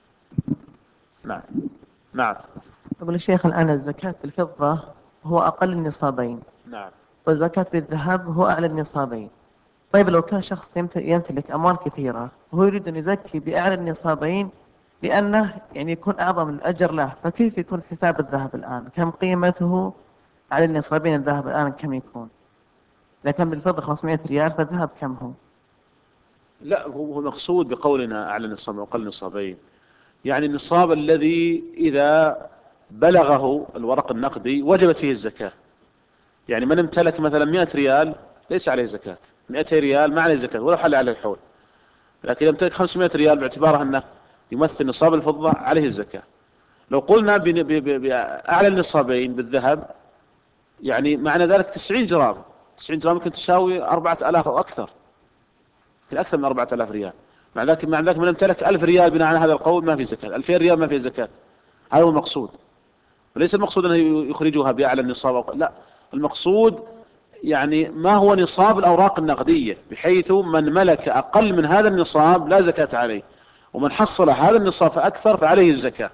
نعم نعم. يقول الشيخ الآن الزكاة بالفضة هو أقل النصابين، نعم. والزكاة بالذهب هو أعلى النصابين. طيب لو كان شخص يمتلك أموال كثيرة وهو يريد أن يزكي بأعلى النصابين لأنه يعني يكون أعظم الأجر له، فكيف يكون حساب الذهب الآن؟ كم قيمته على النصابين؟ الذهب الآن كم يكون؟ إذا كان بالفضة خمسمائة ريال فالذهب كم هو؟ لا، هو مقصود بقولنا أعلى نصاب وأقل نصابين، يعني النصاب الذي إذا بلغه الورق النقدي وجبت فيه الزكاة. يعني من امتلك مثلا مئة ريال ليس عليه زكاة، مئتين ريال ما عليه زكاة ولو حل عليه الحول، لكن إذا امتلك خمسمائة ريال باعتباره أنه يمثل نصاب الفضة عليه الزكاة. لو قلنا بأعلى النصابين بالذهب يعني معنى ذلك تسعين جرام، تسعين جرام يمكن تساوي أربعة آلاف أو أكثر، يمكن أكثر من أربعة آلاف ريال. مع ذلك مع ذلك من امتلك ألف ريال بناء على هذا القول ما في زكاة، ألفين ريال ما في زكاة. هذا هو المقصود، وليس المقصود أنه يخرجها بأعلى النصاب، لا، المقصود يعني ما هو نصاب الأوراق النقدية، بحيث من ملك أقل من هذا النصاب لا زكاة عليه، ومن حصل هذا النصاب فأكثر فعليه الزكاة.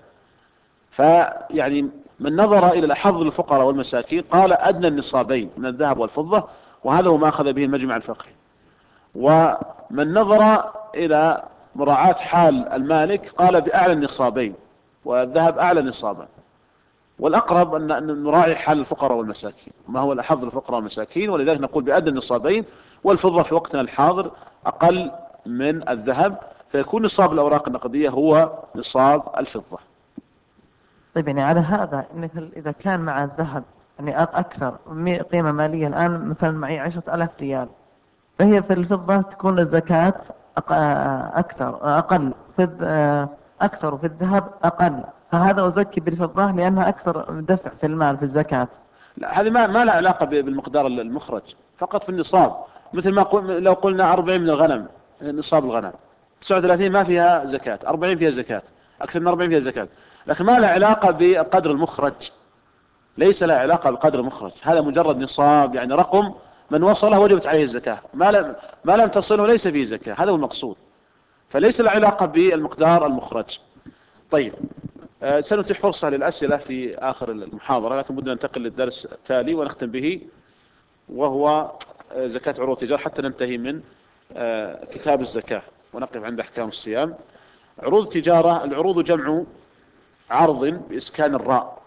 فيعني من نظر إلى الأحظ الفقراء والمساكين قال أدنى النصابين من الذهب والفضة، وهذا هو ما أخذ به المجمع الفقهي. ومن نظر إلى مراعاة حال المالك قال بأعلى النصابين، والذهب أعلى نصابا، والأقرب أن أن نراعي حال الفقراء والمساكين، ما هو الأحظ للفقراء والمساكين، ولذلك نقول بأدنى النصابين. والفضة في وقتنا الحاضر أقل من الذهب، فيكون نصاب الأوراق النقدية هو نصاب الفضة. طيب يعني على هذا انك اذا كان مع الذهب يعني أ- اكثر مي- قيمة مالية، الان مثلا معي عشرة الاف ريال، فهي في الفضة تكون الزكاة أق- اكثر اقل في الذ- اكثر وفي الذهب اقل، فهذا ازكي بالفضة لانها اكثر دفع في المال في الزكاة. لا، هذه ما ما لها علاقة ب- بالمقدار المخرج، فقط في النصاب. مثل ما قل لو قلنا أربعين من الغنم، نصاب الغنم تسعة وثلاثين ما فيها زكاة، أربعين فيها زكاة، أكثر من أربعين فيها زكاة، لكن ما لها علاقة بقدر المخرج، ليس لها علاقة بقدر المخرج، هذا مجرد نصاب، يعني رقم من وصله وجبت عليه الزكاة، ما لم ما لم تصله ليس فيه زكاة، هذا هو المقصود، فليس له علاقة بالمقدار المخرج. طيب، آه، سنتيح فرصة للأسئلة في آخر المحاضرة، لكن بدنا ننتقل للدرس التالي ونختم به، وهو آه، زكاة عروض التجارة، حتى ننتهي من آه، كتاب الزكاة ونقف عند أحكام الصيام. عروض التجارة، العروض جمع عرض بإسكان الراء،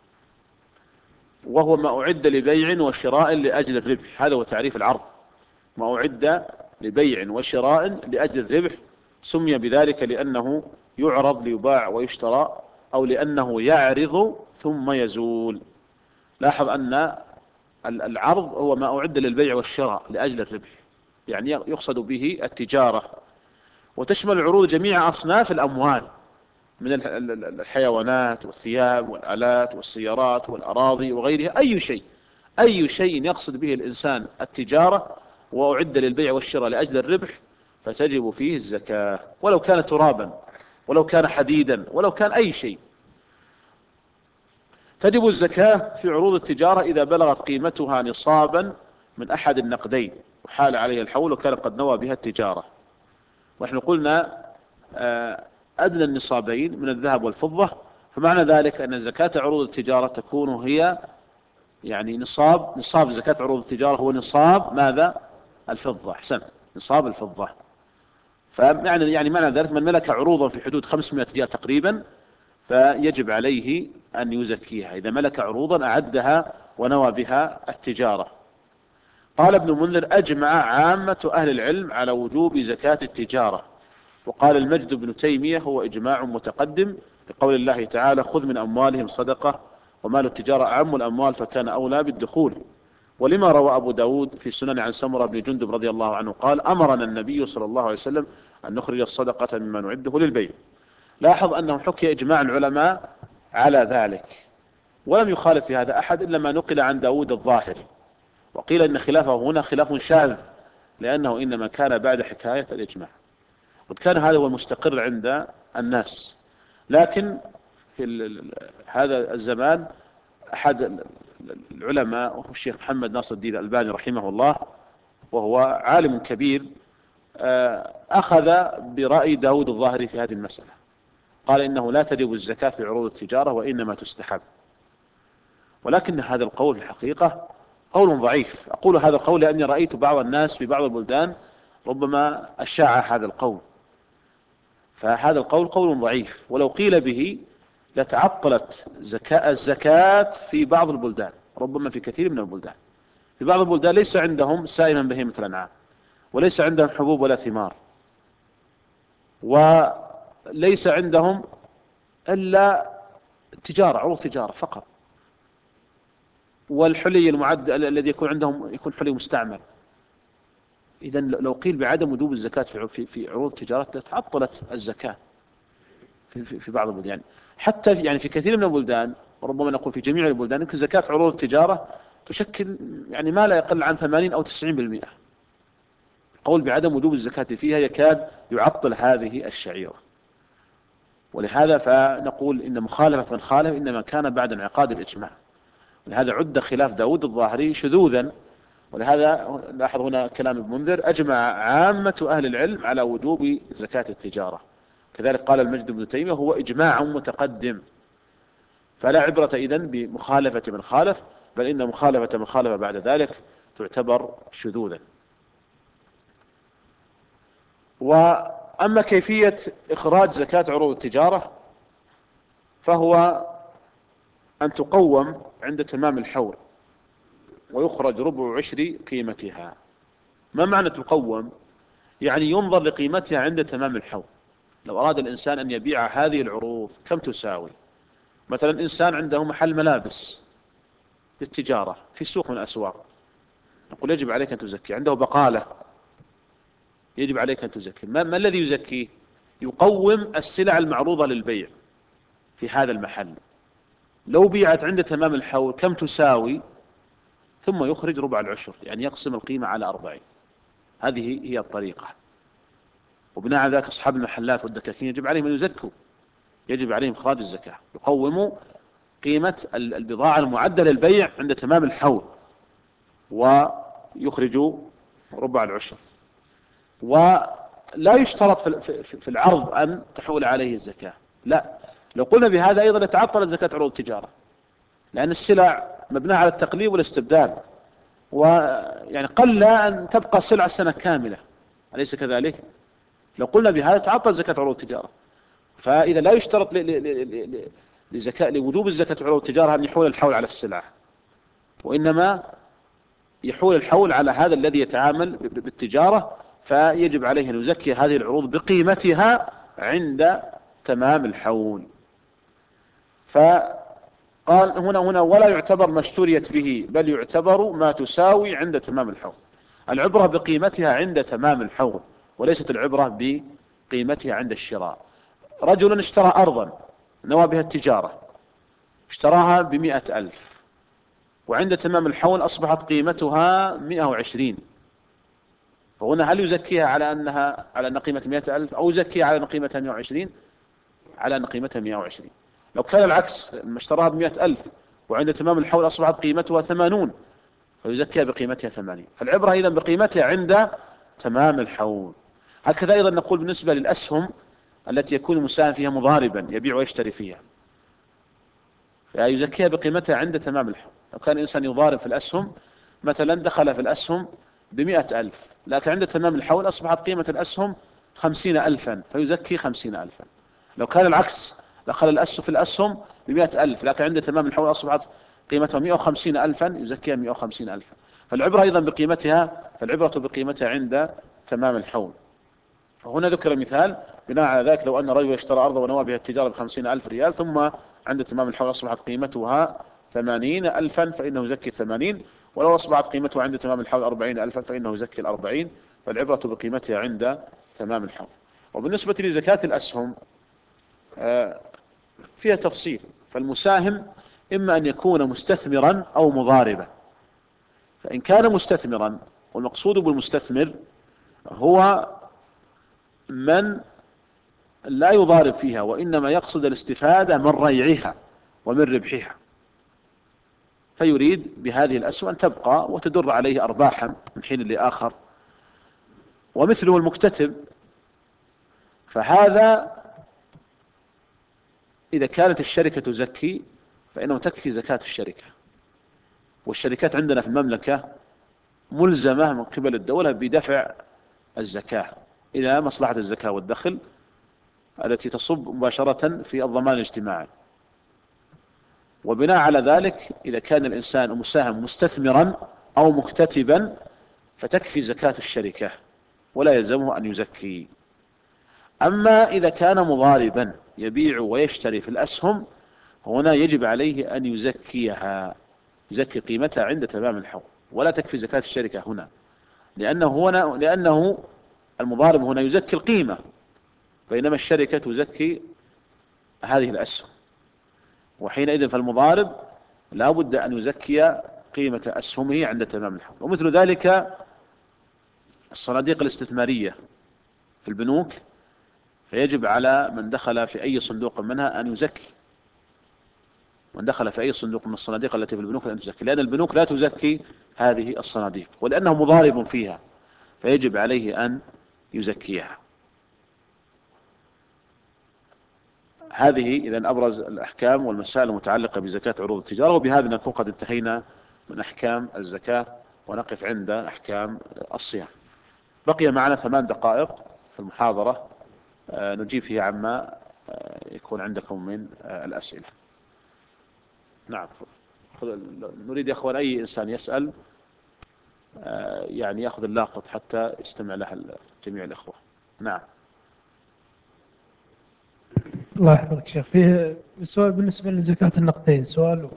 وهو ما أعد لبيع وشراء لأجل الربح، هذا هو تعريف العرض، ما أعد لبيع وشراء لأجل الربح، سمي بذلك لأنه يعرض ليباع ويشترى، أو لأنه يعرض ثم يزول. لاحظ أن العرض هو ما أعد للبيع والشراء لأجل الربح، يعني يقصد به التجارة، وتشمل العروض جميع أصناف الأموال من الحيوانات والثياب والآلات والسيارات والأراضي وغيرها، أي شيء أي شيء يقصد به الإنسان التجارة وأعد للبيع والشراء لأجل الربح فتجب فيه الزكاة، ولو كان ترابا، ولو كان حديدا، ولو كان أي شيء. تجب الزكاة في عروض التجارة إذا بلغت قيمتها نصابا من أحد النقدين وحال عليه الحول وكان قد نوى بها التجارة. ونحن قلنا أدنى النصابين من الذهب والفضة، فمعنى ذلك أن زكاة عروض التجارة تكون هي يعني نصاب نصاب زكاة عروض التجارة هو نصاب ماذا؟ الفضة. أحسن، نصاب الفضة. فمعنى يعني معنى ذلك من ملك عروضا في حدود خمسمائة ريال تقريبا فيجب عليه أن يزكيها إذا ملك عروضا أعدها ونوى بها التجارة. قال ابن منذر: أجمع عامة أهل العلم على وجوب زكاة التجارة. وقال المجد بن تيمية: هو إجماع متقدم لقول الله تعالى: خذ من أموالهم صدقة ومال التجارة أعم الأموال فكان أولى بالدخول. ولما روى أبو داود في سنن عن سمرة بن جندب رضي الله عنه قال: أمرنا النبي صلى الله عليه وسلم أن نخرج الصدقة مما نعده للبيع. لاحظ أنه حكي إجماع العلماء على ذلك، ولم يخالف في هذا أحد إلا ما نقل عن داود الظاهري، وقيل إن خلافه هنا خلاف شاذ لأنه إنما كان بعد حكاية الإجماع، قد كان هذا هو المستقر عند الناس. لكن في هذا الزمان أحد العلماء وهو الشيخ محمد ناصر الدين الألباني رحمه الله، وهو عالم كبير، أخذ برأي داود الظاهري في هذه المسألة، قال إنه لا تجب الزكاة في عروض التجارة وإنما تستحب. ولكن هذا القول في الحقيقة قول ضعيف. أقول هذا القول لأني رأيت بعض الناس في بعض البلدان ربما أشاع هذا القول، فهذا القول قول ضعيف، ولو قيل به لتعطلت زكاة الزكاة في بعض البلدان، ربما في كثير من البلدان. في بعض البلدان ليس عندهم سائما بهيمة الأنعام، وليس عندهم حبوب ولا ثمار، وليس عندهم إلا تجارة، عروض تجارة فقط، والحلي المعد الذي يكون عندهم يكون حلي مستعمل. إذا لو قيل بعدم وجوب الزكاة في في عروض التجارة لتعطلت الزكاة في في, في بعض البلدان، يعني حتى يعني في كثير من البلدان، وربما نقول في جميع البلدان، يمكن زكاة عروض التجارة تشكل يعني ما لا يقل عن ثمانين أو تسعين بالمئة. القول بعدم وجوب الزكاة فيها يكاد يعطل هذه الشعيرة، ولهذا فنقول إن مخالفة من خالف إنما كان بعد انعقاد الإجماع. ولهذا عد خلاف داود الظاهري شذوذا. ولهذا لاحظ هنا كلام ابن منذر: أجمع عامة أهل العلم على وجوب زكاة التجارة. كذلك قال المجد بن تيمية: هو إجماع متقدم. فلا عبرة إذن بمخالفة من خالف، بل إن مخالفة من خالف بعد ذلك تعتبر شذوذا. أما كيفية إخراج زكاة عروض التجارة فهو أن تقوم عند تمام الحول ويخرج ربع عشر قيمتها. ما معنى تقوم؟ يعني ينظر لقيمتها عند تمام الحول. لو أراد الإنسان أن يبيع هذه العروض كم تساوي؟ مثلا إنسان عنده محل ملابس للتجارة في سوق من الأسواق، نقول يجب عليك أن تزكي. عنده بقالة يجب عليك أن تزكي. ما, ما الذي يزكيه؟ يقوم السلع المعروضة للبيع في هذا المحل، لو بيعت عند تمام الحول كم تساوي، ثم يخرج ربع العشر، يعني يقسم القيمة على أربعين. هذه هي الطريقة. وبناء على ذلك أصحاب المحلات والدكاكين يجب عليهم أن يزكوا، يجب عليهم إخراج الزكاة، يقوموا قيمة البضاعة المعدة للبيع عند تمام الحول ويخرجوا ربع العشر. ولا يشترط في العرض أن تحول عليه الزكاة، لا. لو قلنا بهذا أيضا يتعطل زكاة عروض التجارة، لأن السلع مبناة على التقليب والاستبدال، ويعني قل أن تبقى السلعة السنة كاملة، أليس كذلك؟ لو قلنا بهذا تعطل زكاة عروض التجارة. فإذا لا يشترط لزكاة لوجوب الزكاة عروض التجارة أن يحول الحول على السلعة، وإنما يحول الحول على هذا الذي يتعامل بالتجارة، فيجب عليه أن يزكي هذه العروض بقيمتها عند تمام الحول. فقال هنا هنا ولا يعتبر ما اشتريت به، بل يعتبر ما تساوي عند تمام الحول. العبرة بقيمتها عند تمام الحول، وليست العبرة بقيمتها عند الشراء. رجل اشترى أرضا نوى بها التجارة، اشتراها بمئة ألف، وعند تمام الحول أصبحت قيمتها مئة وعشرين، فهنا هل يزكيها على أنها على أن قيمة مئة ألف، أو يزكيها على أن قيمتها مئة وعشرين؟ على أن قيمتها مئة وعشرين. لو كان العكس، لما اشتراها بمئة ألف وعند تمام الحول أصبحت قيمتها ثمانون، فيزكيها بقيمتها ثمانين. فالعبرة إذن بقيمتها عند تمام الحول. هكذا أيضا نقول بالنسبة للأسهم التي يكون المساهم فيها مضاربا يبيع ويشتري فيها، فيزكيها بقيمتها عند تمام الحول. لو كان الإنسان يضارب في الأسهم، مثلا دخل في الأسهم بمئة ألف، لكن عند تمام الحول أصبحت قيمة الأسهم خمسين ألفا، فيزكي خمسين ألفا. لو كان العكس، دخل الأسهم في الأسهم بمئة ألف، لكن عند تمام الحول أصبحت قيمتها مئة وخمسين ألفا، يزكيها مئة وخمسين ألفا. فالعبرة أيضا بقيمتها، فالعبرة بقيمتها عند تمام الحول. وهنا ذكر مثال بناء على ذلك: لو أن رجل اشترى أرضا ونوى بها التجارة بخمسين ألف ريال، ثم عند تمام الحول أصبحت قيمتها ثمانين ألفا، فإنه يزكي الثمانين. ولو أصبحت قيمتها عند تمام الحول أربعين ألفا، فإنه يزكي الأربعين. فالعبرة بقيمتها عند تمام الحول. وبالنسبة لزكاة الأسهم فيها تفصيل. فالمساهم إما أن يكون مستثمرا أو مضاربا. فإن كان مستثمرا، والمقصود بالمستثمر هو من لا يضارب فيها، وإنما يقصد الاستفادة من ريعها ومن ربحها، فيريد بهذه الأسهم أن تبقى وتدر عليه أرباحا من حين لآخر. ومثله المكتتب، فهذا إذا كانت الشركة تزكي فإنه تكفي زكاة الشركة. والشركات عندنا في المملكة ملزمة من قبل الدولة بدفع الزكاة إلى مصلحة الزكاة والدخل التي تصب مباشرة في الضمان الاجتماعي. وبناء على ذلك إذا كان الإنسان مساهم مستثمرا أو مكتتبا فتكفي زكاة الشركة ولا يلزمه أن يزكي. أما إذا كان مضاربا يبيع ويشتري في الأسهم، هنا يجب عليه أن يزكيها، يزكي قيمتها عند تمام الحول، ولا تكفي زكاة الشركة هنا، لأنه هنا لأنه المضارب هنا يزكي القيمة، بينما الشركة تزكي هذه الأسهم. وحينئذ فالمضارب لا بد أن يزكي قيمة أسهمه عند تمام الحول. ومثل ذلك الصناديق الاستثمارية في البنوك، فيجب على من دخل في أي صندوق منها أن يزكي، من دخل في أي صندوق من الصناديق التي في البنوك أن تزكي، لأن البنوك لا تزكي هذه الصناديق، ولأنه مضارب فيها فيجب عليه أن يزكيها. هذه إذن أبرز الأحكام والمسائل المتعلقة بزكاة عروض التجارة. وبهذا نكون قد انتهينا من أحكام الزكاة، ونقف عند أحكام الصيام. بقي معنا ثمان دقائق في المحاضرة آه، نجيب فيه عما آه، يكون عندكم من آه، الأسئلة. نعم. نريد يا أخوان أي إنسان يسأل آه، يعني يأخذ اللاقط حتى يستمع لها جميع الإخوة. نعم. الله يحفظك شيخ. فيه سؤال بالنسبة لزكاة النقدين، سؤال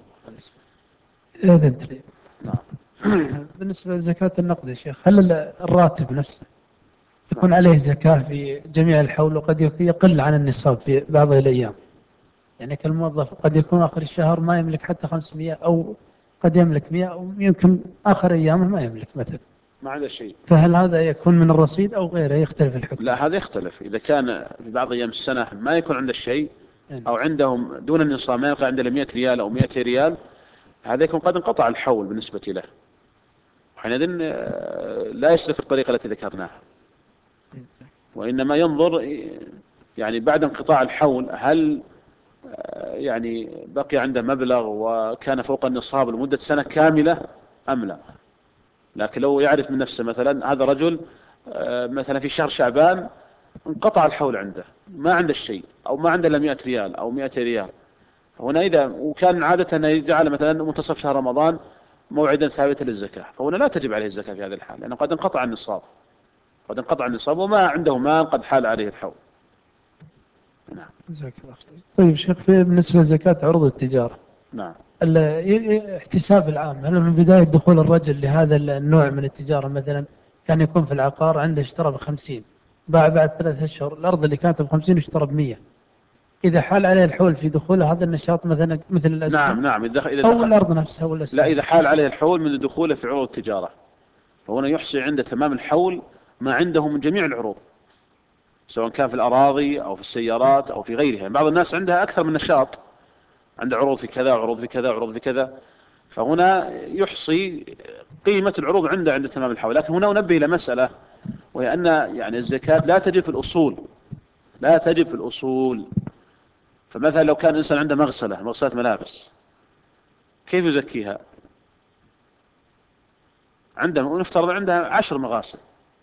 إذن لي. نعم. بالنسبة لزكاة النقد يا شيخ، هل الراتب نفسه يكون نعم. عليه زكاة في جميع الحول وقد يقل عن النصاب في بعض الأيام؟ يعني كالموظف قد يكون آخر الشهر ما يملك حتى خمسمائة، أو قد يملك مئة، أو يمكن آخر أيامه ما يملك مثلا. ما عنده شيء. فهل هذا يكون من الرصيد أو غيره؟ يختلف الحكم. لا، هذا يختلف. إذا كان في بعض أيام السنة ما يكون عنده شيء يعني. أو عندهم دون النصاب ما يلقى عنده مئة ريال أو مئتين ريال، هذا يكون قد انقطع الحول بالنسبة له، وحينئذ لا يسلك الطريقة التي ذكرناها، وإنما ينظر يعني بعد انقطاع الحول هل يعني بقي عنده مبلغ وكان فوق النصاب لمدة سنة كاملة أم لا. لكن لو يعرف من نفسه مثلا هذا رجل مثلا في شهر شعبان انقطع الحول عنده، ما عنده الشيء أو ما عنده إلا مئة ريال أو مئتين ريال، هنا إذا وكان عادة أن يجعل مثلا منتصف شهر رمضان موعدا ثابتا للزكاة، فهنا لا تجب عليه الزكاة في هذه الحال، لأنه قد انقطع النصاب، قد انقطع النصاب وما عنده مال قد حال عليه الحول. نعم. طيب شيخ، بالنسبة لزكاة عروض التجارة، نعم. الاحتساب العام، هل من بداية دخول الرجل لهذا النوع من التجارة مثلا كان يكون في العقار عنده اشترى بخمسين، باع بعد ثلاثة أشهر الأرض اللي كانت بخمسين اشترى بمية، إذا حال عليه الحول في دخول هذا النشاط مثلا مثل الأسهم، نعم. نعم. إذا دخل أو الأرض نفسها ولا لا، السهم؟ إذا حال عليه الحول من دخوله في عروض التجارة، فهنا يحصي عند تمام الحول ما عنده من جميع العروض، سواء كان في الأراضي أو في السيارات أو في غيرها. بعض الناس عندها أكثر من نشاط، عنده عروض في كذا وعروض في كذا وعروض في كذا، فهنا يحصي قيمة العروض عنده عند تمام الحول. لكن هنا ننبه إلى مسألة، وهي أن يعني الزكاة لا تجب في الأصول، لا تجب في الأصول. فمثلا لو كان إنسان عنده مغسلة، مغسلة ملابس، كيف يزكيها؟ عنده ونفترض عنده عشر مغاسل،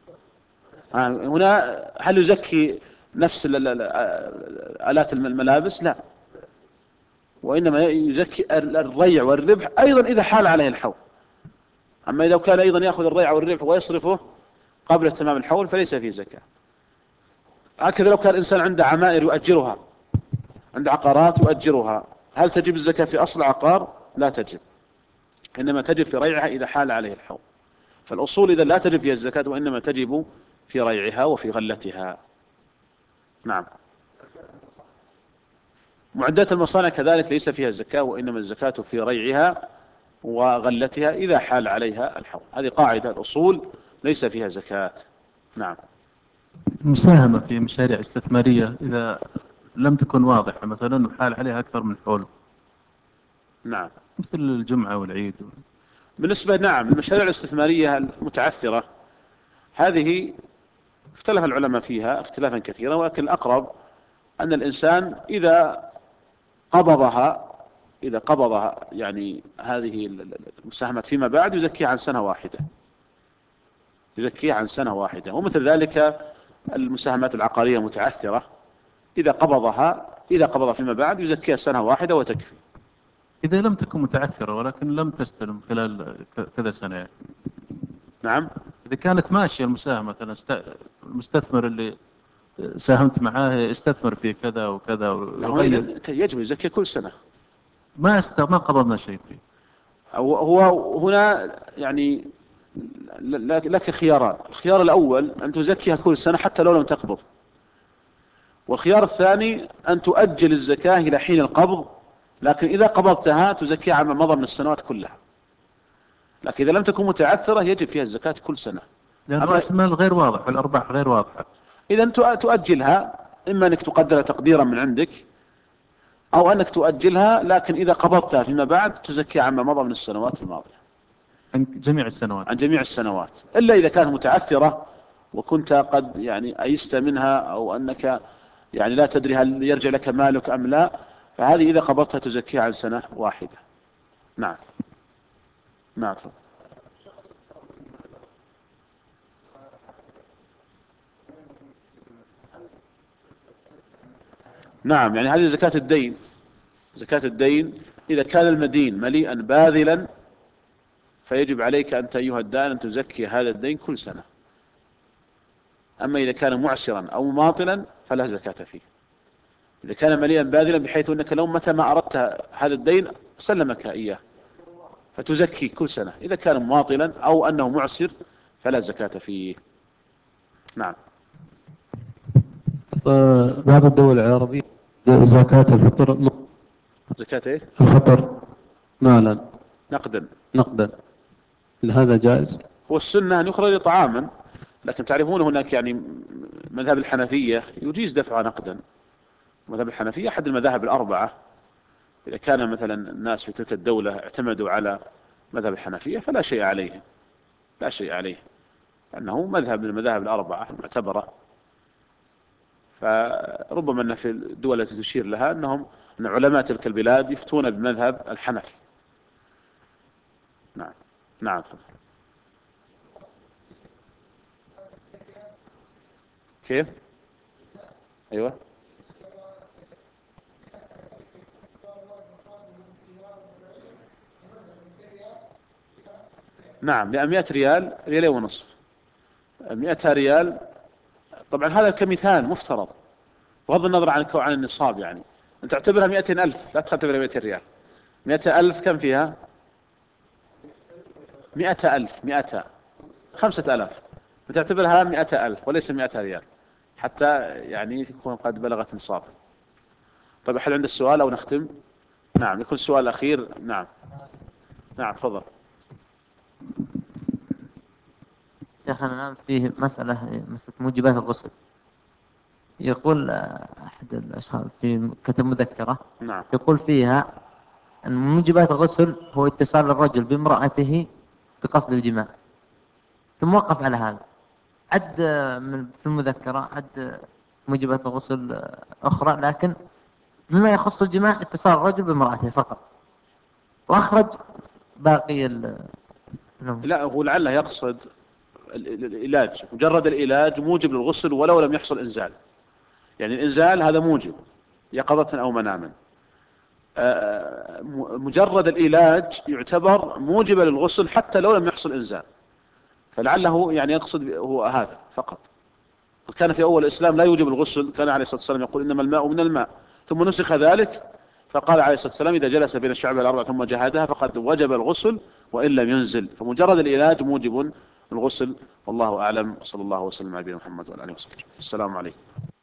هنا هل يزكي نفس آلات الملابس؟ لا، وإنما يزكي الريع والربح أيضا إذا حال عليه الحول. أما إذا كان أيضا يأخذ الريع والربح ويصرفه قبل تمام الحول فليس فيه زكاة. هكذا لو كان إنسان عنده عمائر يؤجرها، عنده عقارات يؤجرها، هل تجب الزكاة في أصل عقار؟ لا تجب، إنما تجب في ريعها إذا حال عليه الحول. فالأصول إذا لا تجب فيها الزكاة، وإنما تجب في ريعها وفي غلتها. نعم. معدات المصانع كذلك ليس فيها الزكاة، وإنما الزكاة في ريعها وغلتها إذا حال عليها الحول. هذه قاعدة الأصول ليس فيها زكاة. نعم. مساهمة في مشاريع استثمارية إذا لم تكن واضحة مثلا وحال عليها أكثر من حول. نعم. مثل الجمعة والعيد. بالنسبة نعم المشاريع الاستثمارية المتعثرة هذه اختلف العلماء فيها اختلافا كثيرا، ولكن الأقرب أن الإنسان إذا قبضها إذا قبضها يعني هذه المساهمات فيما بعد يزكيها عن سنة واحدة، يزكيها عن سنة واحدة. ومثل ذلك المساهمات العقارية المتعثرة إذا قبضها إذا قبضها فيما بعد يزكيها سنة واحدة وتكفي. إذا لم تكن متعثرة ولكن لم تستلم خلال كذا سنة يعني. نعم. إذا كانت ماشية المساهمة مثلا المستثمر اللي ساهمت معاه استثمر في كذا وكذا ويغير، يجب يزكي كل سنة. ما است ما قبضنا شيء فيه. هو هنا يعني لك خياران. الخيار الأول أن تزكيها كل سنة حتى لو لم تقبض، والخيار الثاني أن تؤجل الزكاة إلى حين القبض، لكن إذا قبضتها تزكيها عما مضى من السنوات كلها. لكن إذا لم تكن متعثرة يجب فيها الزكاة كل سنة، لأن رأس المال غير واضح والأرباح غير واضحة. إذا تؤجلها، إما أنك تقدر تقديرا من عندك أو أنك تؤجلها، لكن إذا قبضتها فيما بعد تزكي عما مضى من السنوات الماضية، عن جميع السنوات. عن جميع السنوات، إلا إذا كانت متعثرة وكنت قد يعني أيست منها، أو أنك يعني لا تدري هل يرجع لك مالك أم لا، فهذه إذا قبضتها تزكيها عن سنة واحدة. نعم. نعم. نعم، يعني هذه زكاة الدين. زكاة الدين إذا كان المدين مليئا باذلا فيجب عليك أنت أيها الدائن أن تزكي هذا الدين كل سنة. أما إذا كان معسرا أو مماطلا فلا زكاة فيه. إذا كان مليئا باذلا بحيث أنك لو متى ما أردت هذا الدين سلمك إياه فتزكي كل سنة. إذا كان مماطلا أو أنه معسر فلا زكاة فيه. نعم. بعض الدول العربية زكاة الفطر. زكاة إيه؟ الفطر مالا نقدا. نقدا، هذا جائز؟ هو السنة أن يخرج طعاما، لكن تعرفون هناك يعني مذهب الحنفية يجيز دفعها نقدا. مذهب الحنفية أحد المذاهب الأربعة. إذا كان مثلا الناس في تلك الدولة اعتمدوا على مذهب الحنفية فلا شيء عليه، لا شيء عليه، أنه مذهب من المذاهب الأربعة المعتبرة. فربما أن في الدول التي تشير لها أنهم أن علماء تلك البلاد يفتون بمذهب الحنفي. نعم. نعم. كيف؟ أيوة. نعم، لأمئة ريال، ريالين ونصف. مئة ريال طبعا هذا كمثال مفترض بغض النظر عن عن النصاب. يعني أنت تعتبرها مئتين ألف، لا تعتبرها مئتين ريال. مئة ألف كم فيها؟ مئة ألف، مئة خمسة ألاف، تعتبرها مئة ألف وليس مئة ريال حتى يعني تكون قد بلغت نصاب. طيب هل عند السؤال أو نختم؟ نعم، يكون السؤال الأخير. نعم. نعم تفضل. شيخنا الآن فيه مسألة مسألة موجبات الغسل. يقول أحد الأشخاص في كتب مذكرة، نعم. يقول فيها أن موجبات الغسل هو اتصال الرجل بامرأته بقصد الجماع، ثم وقف على هذا. عد من في المذكرة عد موجبات الغسل أخرى، لكن بما يخص الجماع اتصال الرجل بامرأته فقط، وأخرج باقي ال لا، هو لعله يقصد العلاج، مجرد العلاج موجب للغسل ولو لم يحصل إنزال. يعني الإنزال هذا موجب يقظة أو مناما. مجرد العلاج يعتبر موجبا للغسل حتى لو لم يحصل إنزال. فلعله يعني يقصد هو هذا فقط. كان في أول الإسلام لا يوجب الغسل، كان عليه الصلاة والسلام يقول إنما الماء من الماء، ثم نسخ ذلك فقال عليه الصلاة والسلام إذا جلس بين الشعب الأربع ثم جهدها فقد وجب الغسل وإن لم ينزل. فمجرد العلاج موجب الغسل. والله أعلم، صلى الله وسلم على نبينا محمد وعلى آله وصحبه. السلام عليكم.